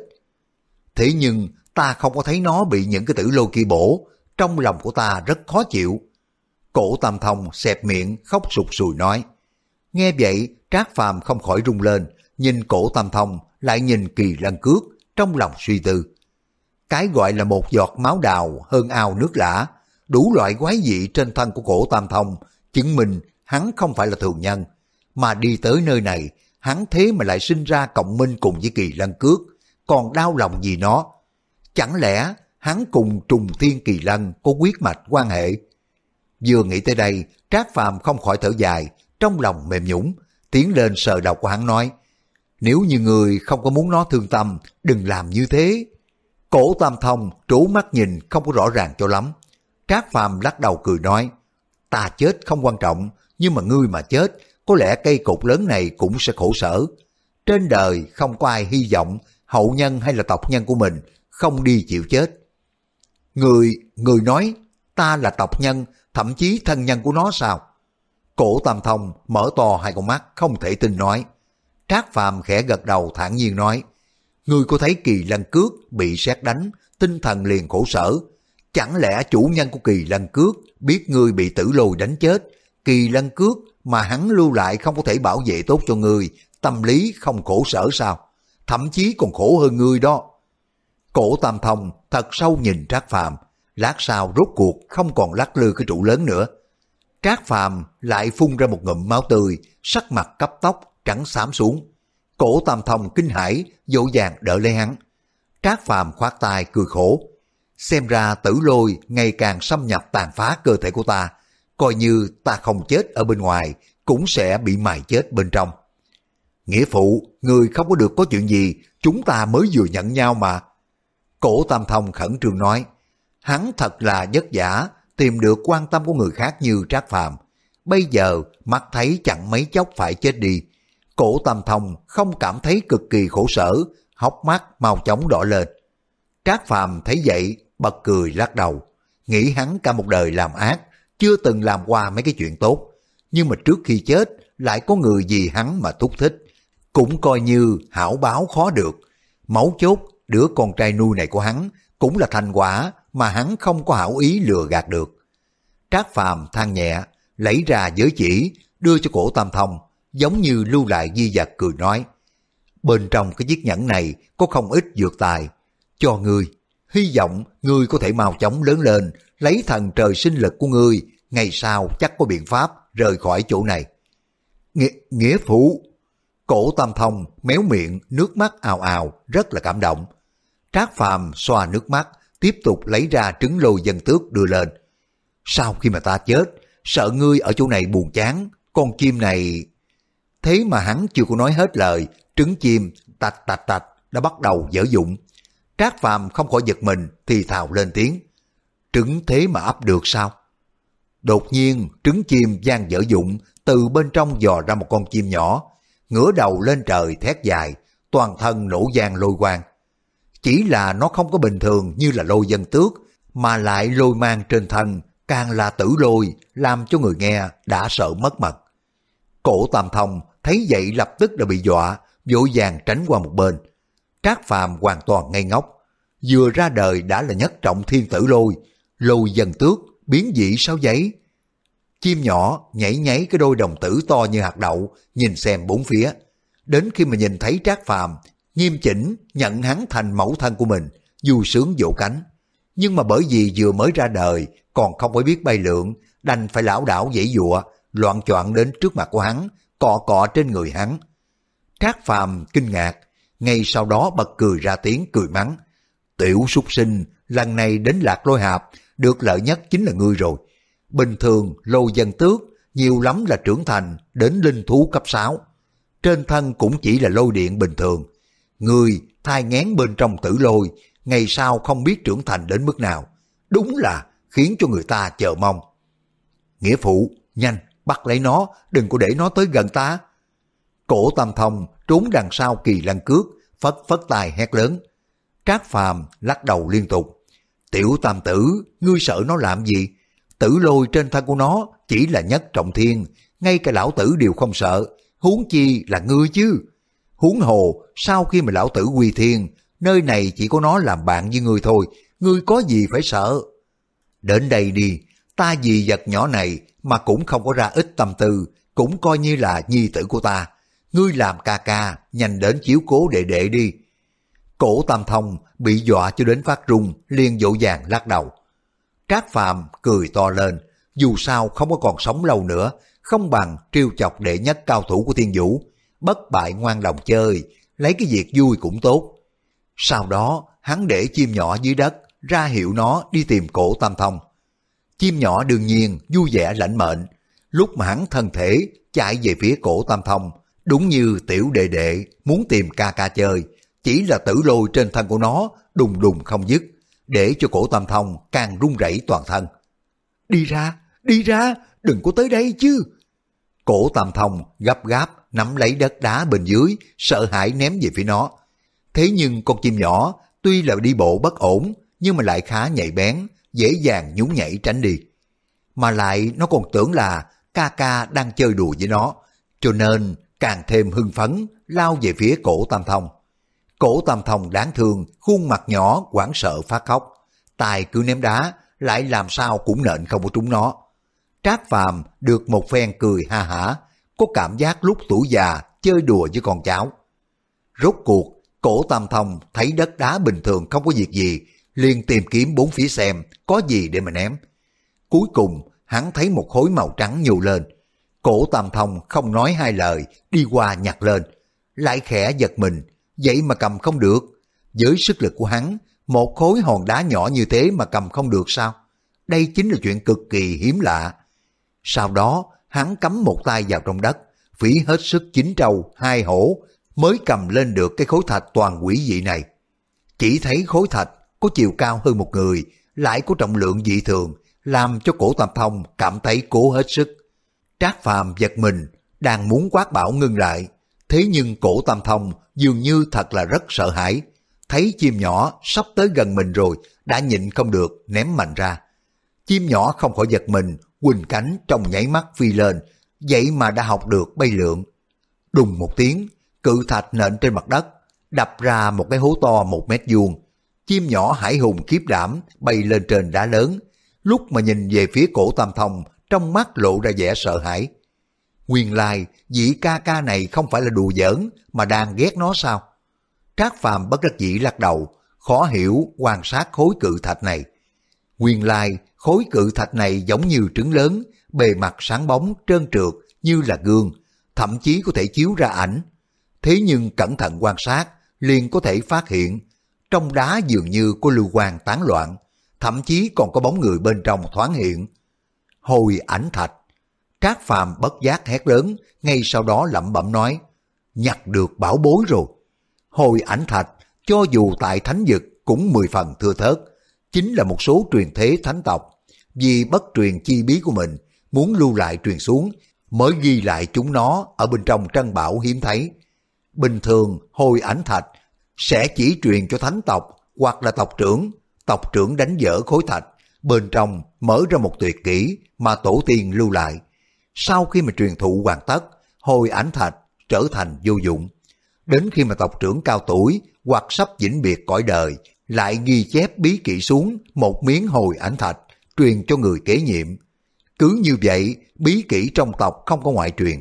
Thế nhưng ta không có thấy nó bị những cái tử lôi kia bổ, trong lòng của ta rất khó chịu. Cổ Tam Thông xẹp miệng khóc sụt sùi nói. Nghe vậy, Trác Phàm không khỏi rung lên, nhìn Cổ Tam Thông lại nhìn Kỳ Lân Cước, trong lòng suy tư. Cái gọi là một giọt máu đào hơn ao nước lã, đủ loại quái dị trên thân của Cổ Tam Thông chứng minh hắn không phải là thường nhân, mà đi tới nơi này, hắn thế mà lại sinh ra cộng minh cùng với Kỳ Lân Cước, còn đau lòng vì nó. Chẳng lẽ hắn cùng Trùng Thiên Kỳ Lân có huyết mạch quan hệ? Vừa nghĩ tới đây, Trác Phàm không khỏi thở dài, trong lòng mềm nhũn, tiến lên sờ đầu của hắn nói: Nếu như người không có muốn nó thương tâm, đừng làm như thế. Cổ Tam Thông trố mắt nhìn không có rõ ràng cho lắm. Trác Phàm lắc đầu cười nói: Ta chết không quan trọng, nhưng mà ngươi mà chết, có lẽ cây cột lớn này cũng sẽ khổ sở. Trên đời không có ai hy vọng hậu nhân hay là tộc nhân của mình không đi chịu chết. Người, người nói ta là tộc nhân, thậm chí thân nhân của nó sao? Cổ Tam Thông mở to hai con mắt không thể tin nói. Trác Phàm khẽ gật đầu thản nhiên nói: Ngươi có thấy Kỳ Lân Cước bị sét đánh, tinh thần liền khổ sở. Chẳng lẽ chủ nhân của Kỳ Lân Cước biết ngươi bị tử lôi đánh chết, Kỳ Lân Cước mà hắn lưu lại không có thể bảo vệ tốt cho ngươi, tâm lý không khổ sở sao? Thậm chí còn khổ hơn ngươi đó. Cổ Tam Thông thật sâu nhìn Trác Phàm, lát sau rốt cuộc không còn lắc lư cái trụ lớn nữa. Trác Phàm lại phun ra một ngụm máu tươi, sắc mặt cấp tốc trắng xám xuống. Cổ Tam Thông kinh hãi, vội vàng đỡ lấy hắn. Trác Phàm khoát tay cười khổ. Xem ra tử lôi ngày càng xâm nhập tàn phá cơ thể của ta, coi như ta không chết ở bên ngoài, cũng sẽ bị mài chết bên trong. Nghĩa phụ, người không có được có chuyện gì, chúng ta mới vừa nhận nhau mà. Cổ Tam Thông khẩn trương nói. Hắn thật là vất vả tìm được quan tâm của người khác như Trác Phàm, bây giờ mắt thấy chẳng mấy chốc phải chết đi. Cổ Tam Thông không cảm thấy cực kỳ khổ sở, hốc mắt mau chóng đỏ lên. Trác Phàm thấy vậy bật cười lắc đầu, nghĩ hắn cả một đời làm ác, chưa từng làm qua mấy cái chuyện tốt, nhưng mà trước khi chết lại có người vì hắn mà thúc thích, cũng coi như hảo báo khó được. Máu chốt đứa con trai nuôi này của hắn cũng là thành quả mà hắn không có hảo ý lừa gạt được. Trác Phàm than nhẹ, lấy ra giới chỉ đưa cho Cổ Tam Thông, giống như lưu lại di vật, cười nói: Bên trong cái chiếc nhẫn này có không ít dược tài, cho ngươi, hy vọng ngươi có thể mau chóng lớn lên, lấy thần trời sinh lực của ngươi, ngày sau chắc có biện pháp rời khỏi chỗ này. Nghĩa, nghĩa phụ. Cổ Tam Thông méo miệng, nước mắt ào ào, rất là cảm động. Trác Phàm xoa nước mắt, tiếp tục lấy ra trứng lôi dân tước đưa lên. Sau khi mà ta chết, sợ ngươi ở chỗ này buồn chán, con chim này... Thế mà hắn chưa có nói hết lời, trứng chim tạch tạch tạch đã bắt đầu dở dụng. Trác Phàm không khỏi giật mình thì thào lên tiếng: Trứng thế mà ấp được sao? Đột nhiên trứng chim vang dở dụng, từ bên trong dò ra một con chim nhỏ, ngửa đầu lên trời thét dài, toàn thân nổ vang lôi quang. Chỉ là nó không có bình thường như là lôi dân tước, mà lại lôi mang trên thân càng là tử lôi, làm cho người nghe đã sợ mất mật. Cổ Tam Thông thấy vậy lập tức đã bị dọa, vội vàng tránh qua một bên. Trác Phàm hoàn toàn ngây ngốc, vừa ra đời đã là nhất trọng thiên tử lôi, lôi dân tước biến dị sao giấy. Chim nhỏ nhảy nháy cái đôi đồng tử to như hạt đậu, nhìn xem bốn phía. Đến khi mà nhìn thấy Trác Phàm, nghiêm chỉnh nhận hắn thành mẫu thân của mình, vui sướng vỗ cánh. Nhưng mà bởi vì vừa mới ra đời, còn không có biết bay lượn, đành phải lảo đảo giãy giụa, loạn choạng đến trước mặt của hắn, cọ cọ trên người hắn. Trác Phàm kinh ngạc, ngay sau đó bật cười ra tiếng, cười mắng: Tiểu súc sinh, lần này đến Lạc Lôi Hạp, được lợi nhất chính là ngươi rồi. Bình thường lôi dân tước nhiều lắm là trưởng thành đến linh thú cấp sáu, trên thân cũng chỉ là lôi điện bình thường. Người thai nghén bên trong tử lôi, ngày sau không biết trưởng thành đến mức nào. Đúng là khiến cho người ta chờ mong. Nghĩa phụ, nhanh, bắt lấy nó, đừng có để nó tới gần ta. Cổ Tam Thông trốn đằng sau Kỳ Lân Cước, phất phất tay hét lớn. Trác Phàm lắc đầu liên tục. Tiểu Tam tử, ngươi sợ nó làm gì? Tử lôi trên thân của nó chỉ là nhất trọng thiên, ngay cả lão tử đều không sợ, huống chi là ngươi chứ. Huống hồ, sau khi mà lão tử quy thiên, nơi này chỉ có nó làm bạn với ngươi thôi, ngươi có gì phải sợ. Đến đây đi, ta vì vật nhỏ này mà cũng không có ra ít tâm tư, cũng coi như là nhi tử của ta. Ngươi làm ca ca, nhanh đến chiếu cố đệ đệ đi. Cổ Tam Thông bị dọa cho đến phát run, liền vội vàng lắc đầu. Trác Phàm cười to lên, dù sao không có còn sống lâu nữa, không bằng trêu chọc đệ nhất cao thủ của Thiên Vũ, bất bại ngoan đồng chơi, lấy cái việc vui cũng tốt. Sau đó, hắn để chim nhỏ dưới đất, ra hiệu nó đi tìm Cổ Tam Thông. Chim nhỏ đương nhiên vui vẻ lãnh mệnh, lúc mà hắn thân thể chạy về phía Cổ Tam Thông, đúng như tiểu đệ đệ muốn tìm ca ca chơi, chỉ là tử lôi trên thân của nó đùng đùng không dứt, để cho Cổ Tam Thông càng run rẩy toàn thân. Đi ra, đi ra, đừng có tới đây chứ. Cổ Tam Thông gấp gáp nắm lấy đất đá bên dưới, sợ hãi ném về phía nó. Thế nhưng con chim nhỏ tuy là đi bộ bất ổn, nhưng mà lại khá nhạy bén, dễ dàng nhún nhảy tránh đi. Mà lại nó còn tưởng là ca ca đang chơi đùa với nó, cho nên càng thêm hưng phấn lao về phía Cổ Tam Thông. Cổ Tam Thông đáng thương, khuôn mặt nhỏ hoảng sợ phát khóc, tài cứ ném đá, lại làm sao cũng nện không có trúng nó. Trác Phàm được một phen cười ha hả, có cảm giác lúc tuổi già chơi đùa với con cháu. Rốt cuộc, Cổ Tam Thông thấy đất đá bình thường không có việc gì, liền tìm kiếm bốn phía xem có gì để mà ném. Cuối cùng, hắn thấy một khối màu trắng nhô lên. Cổ Tam Thông không nói hai lời, đi qua nhặt lên, lại khẽ giật mình, vậy mà cầm không được. Với sức lực của hắn, một khối hòn đá nhỏ như thế mà cầm không được sao? Đây chính là chuyện cực kỳ hiếm lạ. Sau đó, hắn cắm một tay vào trong đất, phí hết sức chín trâu, hai hổ, mới cầm lên được cái khối thạch toàn quỷ dị này. Chỉ thấy khối thạch có chiều cao hơn một người, lại có trọng lượng dị thường, làm cho Cổ Tam Thông cảm thấy cố hết sức. Trác Phàm giật mình, đang muốn quát bảo ngưng lại, thế nhưng Cổ Tam Thông dường như thật là rất sợ hãi. Thấy chim nhỏ sắp tới gần mình rồi, đã nhịn không được, ném mạnh ra. Chim nhỏ không khỏi giật mình, quỳnh cánh trong nháy mắt phi lên, vậy mà đã học được bay lượn. Đùng một tiếng, cự thạch nện trên mặt đất, đập ra một cái hố to một mét vuông. Chim nhỏ hải hùng khiếp đảm bay lên trên đá lớn, lúc mà nhìn về phía Cổ Tam Thông, trong mắt lộ ra vẻ sợ hãi. Nguyên lai, vị ca ca này không phải là đùa giỡn, mà đang ghét nó sao? Trác Phàm bất đắc dĩ lắc đầu, khó hiểu quan sát khối cự thạch này. Nguyên lai, khối cự thạch này giống như trứng lớn, bề mặt sáng bóng, trơn trượt như là gương, thậm chí có thể chiếu ra ảnh. Thế nhưng cẩn thận quan sát, liền có thể phát hiện, trong đá dường như có lưu quang tán loạn, thậm chí còn có bóng người bên trong thoáng hiện. Hồi ảnh thạch. Trác Phàm bất giác hét lớn, ngay sau đó lẩm bẩm nói, nhặt được bảo bối rồi. Hồi ảnh thạch, cho dù tại thánh vực cũng mười phần thưa thớt, chính là một số truyền thế thánh tộc, vì bất truyền chi bí của mình, muốn lưu lại truyền xuống, mới ghi lại chúng nó ở bên trong trân bảo hiếm thấy. Bình thường, hồi ảnh thạch sẽ chỉ truyền cho thánh tộc hoặc là tộc trưởng, tộc trưởng đánh dở khối thạch, bên trong mở ra một tuyệt kỹ mà tổ tiên lưu lại. Sau khi mà truyền thụ hoàn tất, hồi ảnh thạch trở thành vô dụng. Đến khi mà tộc trưởng cao tuổi hoặc sắp vĩnh biệt cõi đời, lại ghi chép bí kỹ xuống một miếng hồi ảnh thạch, truyền cho người kế nhiệm. Cứ như vậy, bí kỹ trong tộc không có ngoại truyền.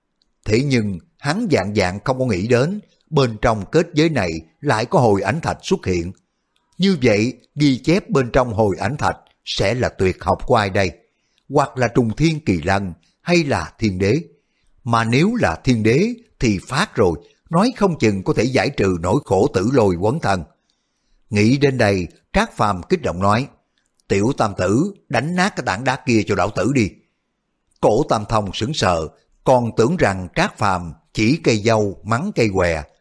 Thế nhưng, hắn dạng dạng không có nghĩ đến, bên trong kết giới này lại có hồi ảnh thạch xuất hiện. Như vậy, ghi chép bên trong hồi ảnh thạch sẽ là tuyệt học của ai đây? Hoặc là trùng thiên kỳ lân, hay là thiên đế? Mà nếu là thiên đế thì phát rồi, nói không chừng có thể giải trừ nỗi khổ tử lôi quấn thân. Nghĩ đến đây, Trác Phàm kích động nói, tiểu tam tử, đánh nát cái tảng đá kia cho lão tử đi. Cổ Tam Thông sững sờ, còn tưởng rằng Trác Phàm chỉ cây dâu mắng cây què,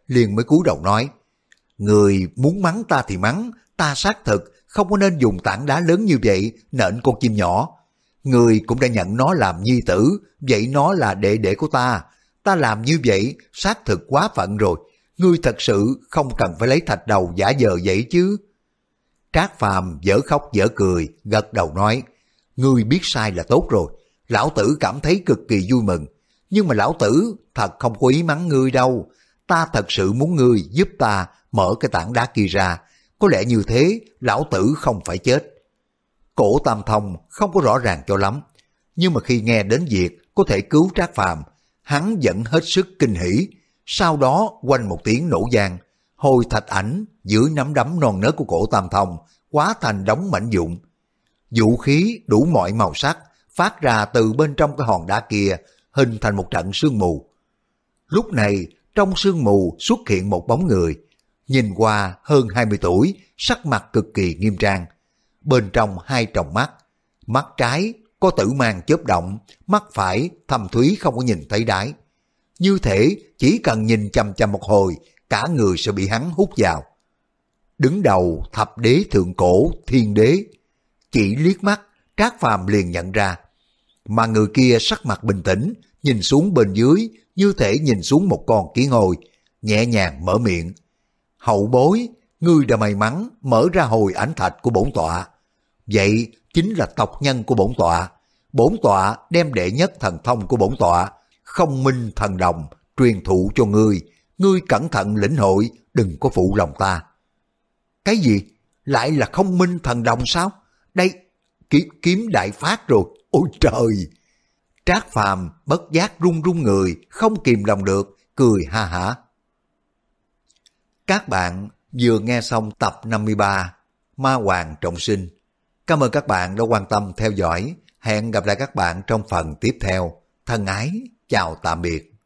liền mới cúi đầu nói, người muốn mắng ta thì mắng, ta xác thực không có nên dùng tảng đá lớn như vậy nện con chim nhỏ. Người cũng đã nhận nó làm nhi tử, vậy nó là đệ đệ của ta. Ta làm như vậy xác thực quá phận rồi. Ngươi thật sự không cần phải lấy thạch đầu giả vờ vậy chứ. Trác Phàm dở khóc dở cười, gật đầu nói, ngươi biết sai là tốt rồi. Lão tử cảm thấy cực kỳ vui mừng. Nhưng mà lão tử thật không có ý mắng ngươi đâu. Ta thật sự muốn ngươi giúp ta mở cái tảng đá kia ra. Có lẽ như thế lão tử không phải chết. Cổ Tam Thông không có rõ ràng cho lắm. Nhưng mà khi nghe đến việc có thể cứu Trác Phàm, hắn vẫn hết sức kinh hỉ. Sau đó quanh một tiếng nổ vang, hồi thạch ảnh dưới nắm đấm non nớt của Cổ Tam Thông hóa thành đống mảnh vụn. Vũ khí đủ mọi màu sắc phát ra từ bên trong cái hòn đá kia, hình thành một trận sương mù. Lúc này trong sương mù xuất hiện một bóng người, nhìn qua hơn hai mươi tuổi, sắc mặt cực kỳ nghiêm trang. Bên trong hai tròng mắt, mắt trái có tử mang chớp động, mắt phải thâm thúy không có nhìn thấy đáy. Như thể chỉ cần nhìn chăm chăm một hồi, cả người sẽ bị hắn hút vào. Đứng đầu thập đế thượng cổ thiên đế, chỉ liếc mắt Trác Phàm liền nhận ra. Mà người kia sắc mặt bình tĩnh, nhìn xuống bên dưới như thể nhìn xuống một con kiến hôi, nhẹ nhàng mở miệng. Hậu bối, ngươi đã may mắn mở ra hồi ảnh thạch của bổn tọa. Vậy chính là tộc nhân của bổn tọa. Bổn tọa đem đệ nhất thần thông của bổn tọa, không minh thần đồng, truyền thụ cho ngươi. Ngươi cẩn thận lĩnh hội, đừng có phụ lòng ta. Cái gì? Lại là không minh thần đồng sao? Đây, kiếm, kiếm đại phát rồi. Ôi trời! Trác Phàm bất giác run run người, không kìm lòng được, cười ha hả. Các bạn vừa nghe xong tập năm mươi ba Ma Hoàng Trọng Sinh. Cảm ơn các bạn đã quan tâm theo dõi. Hẹn gặp lại các bạn trong phần tiếp theo. Thân ái, chào tạm biệt.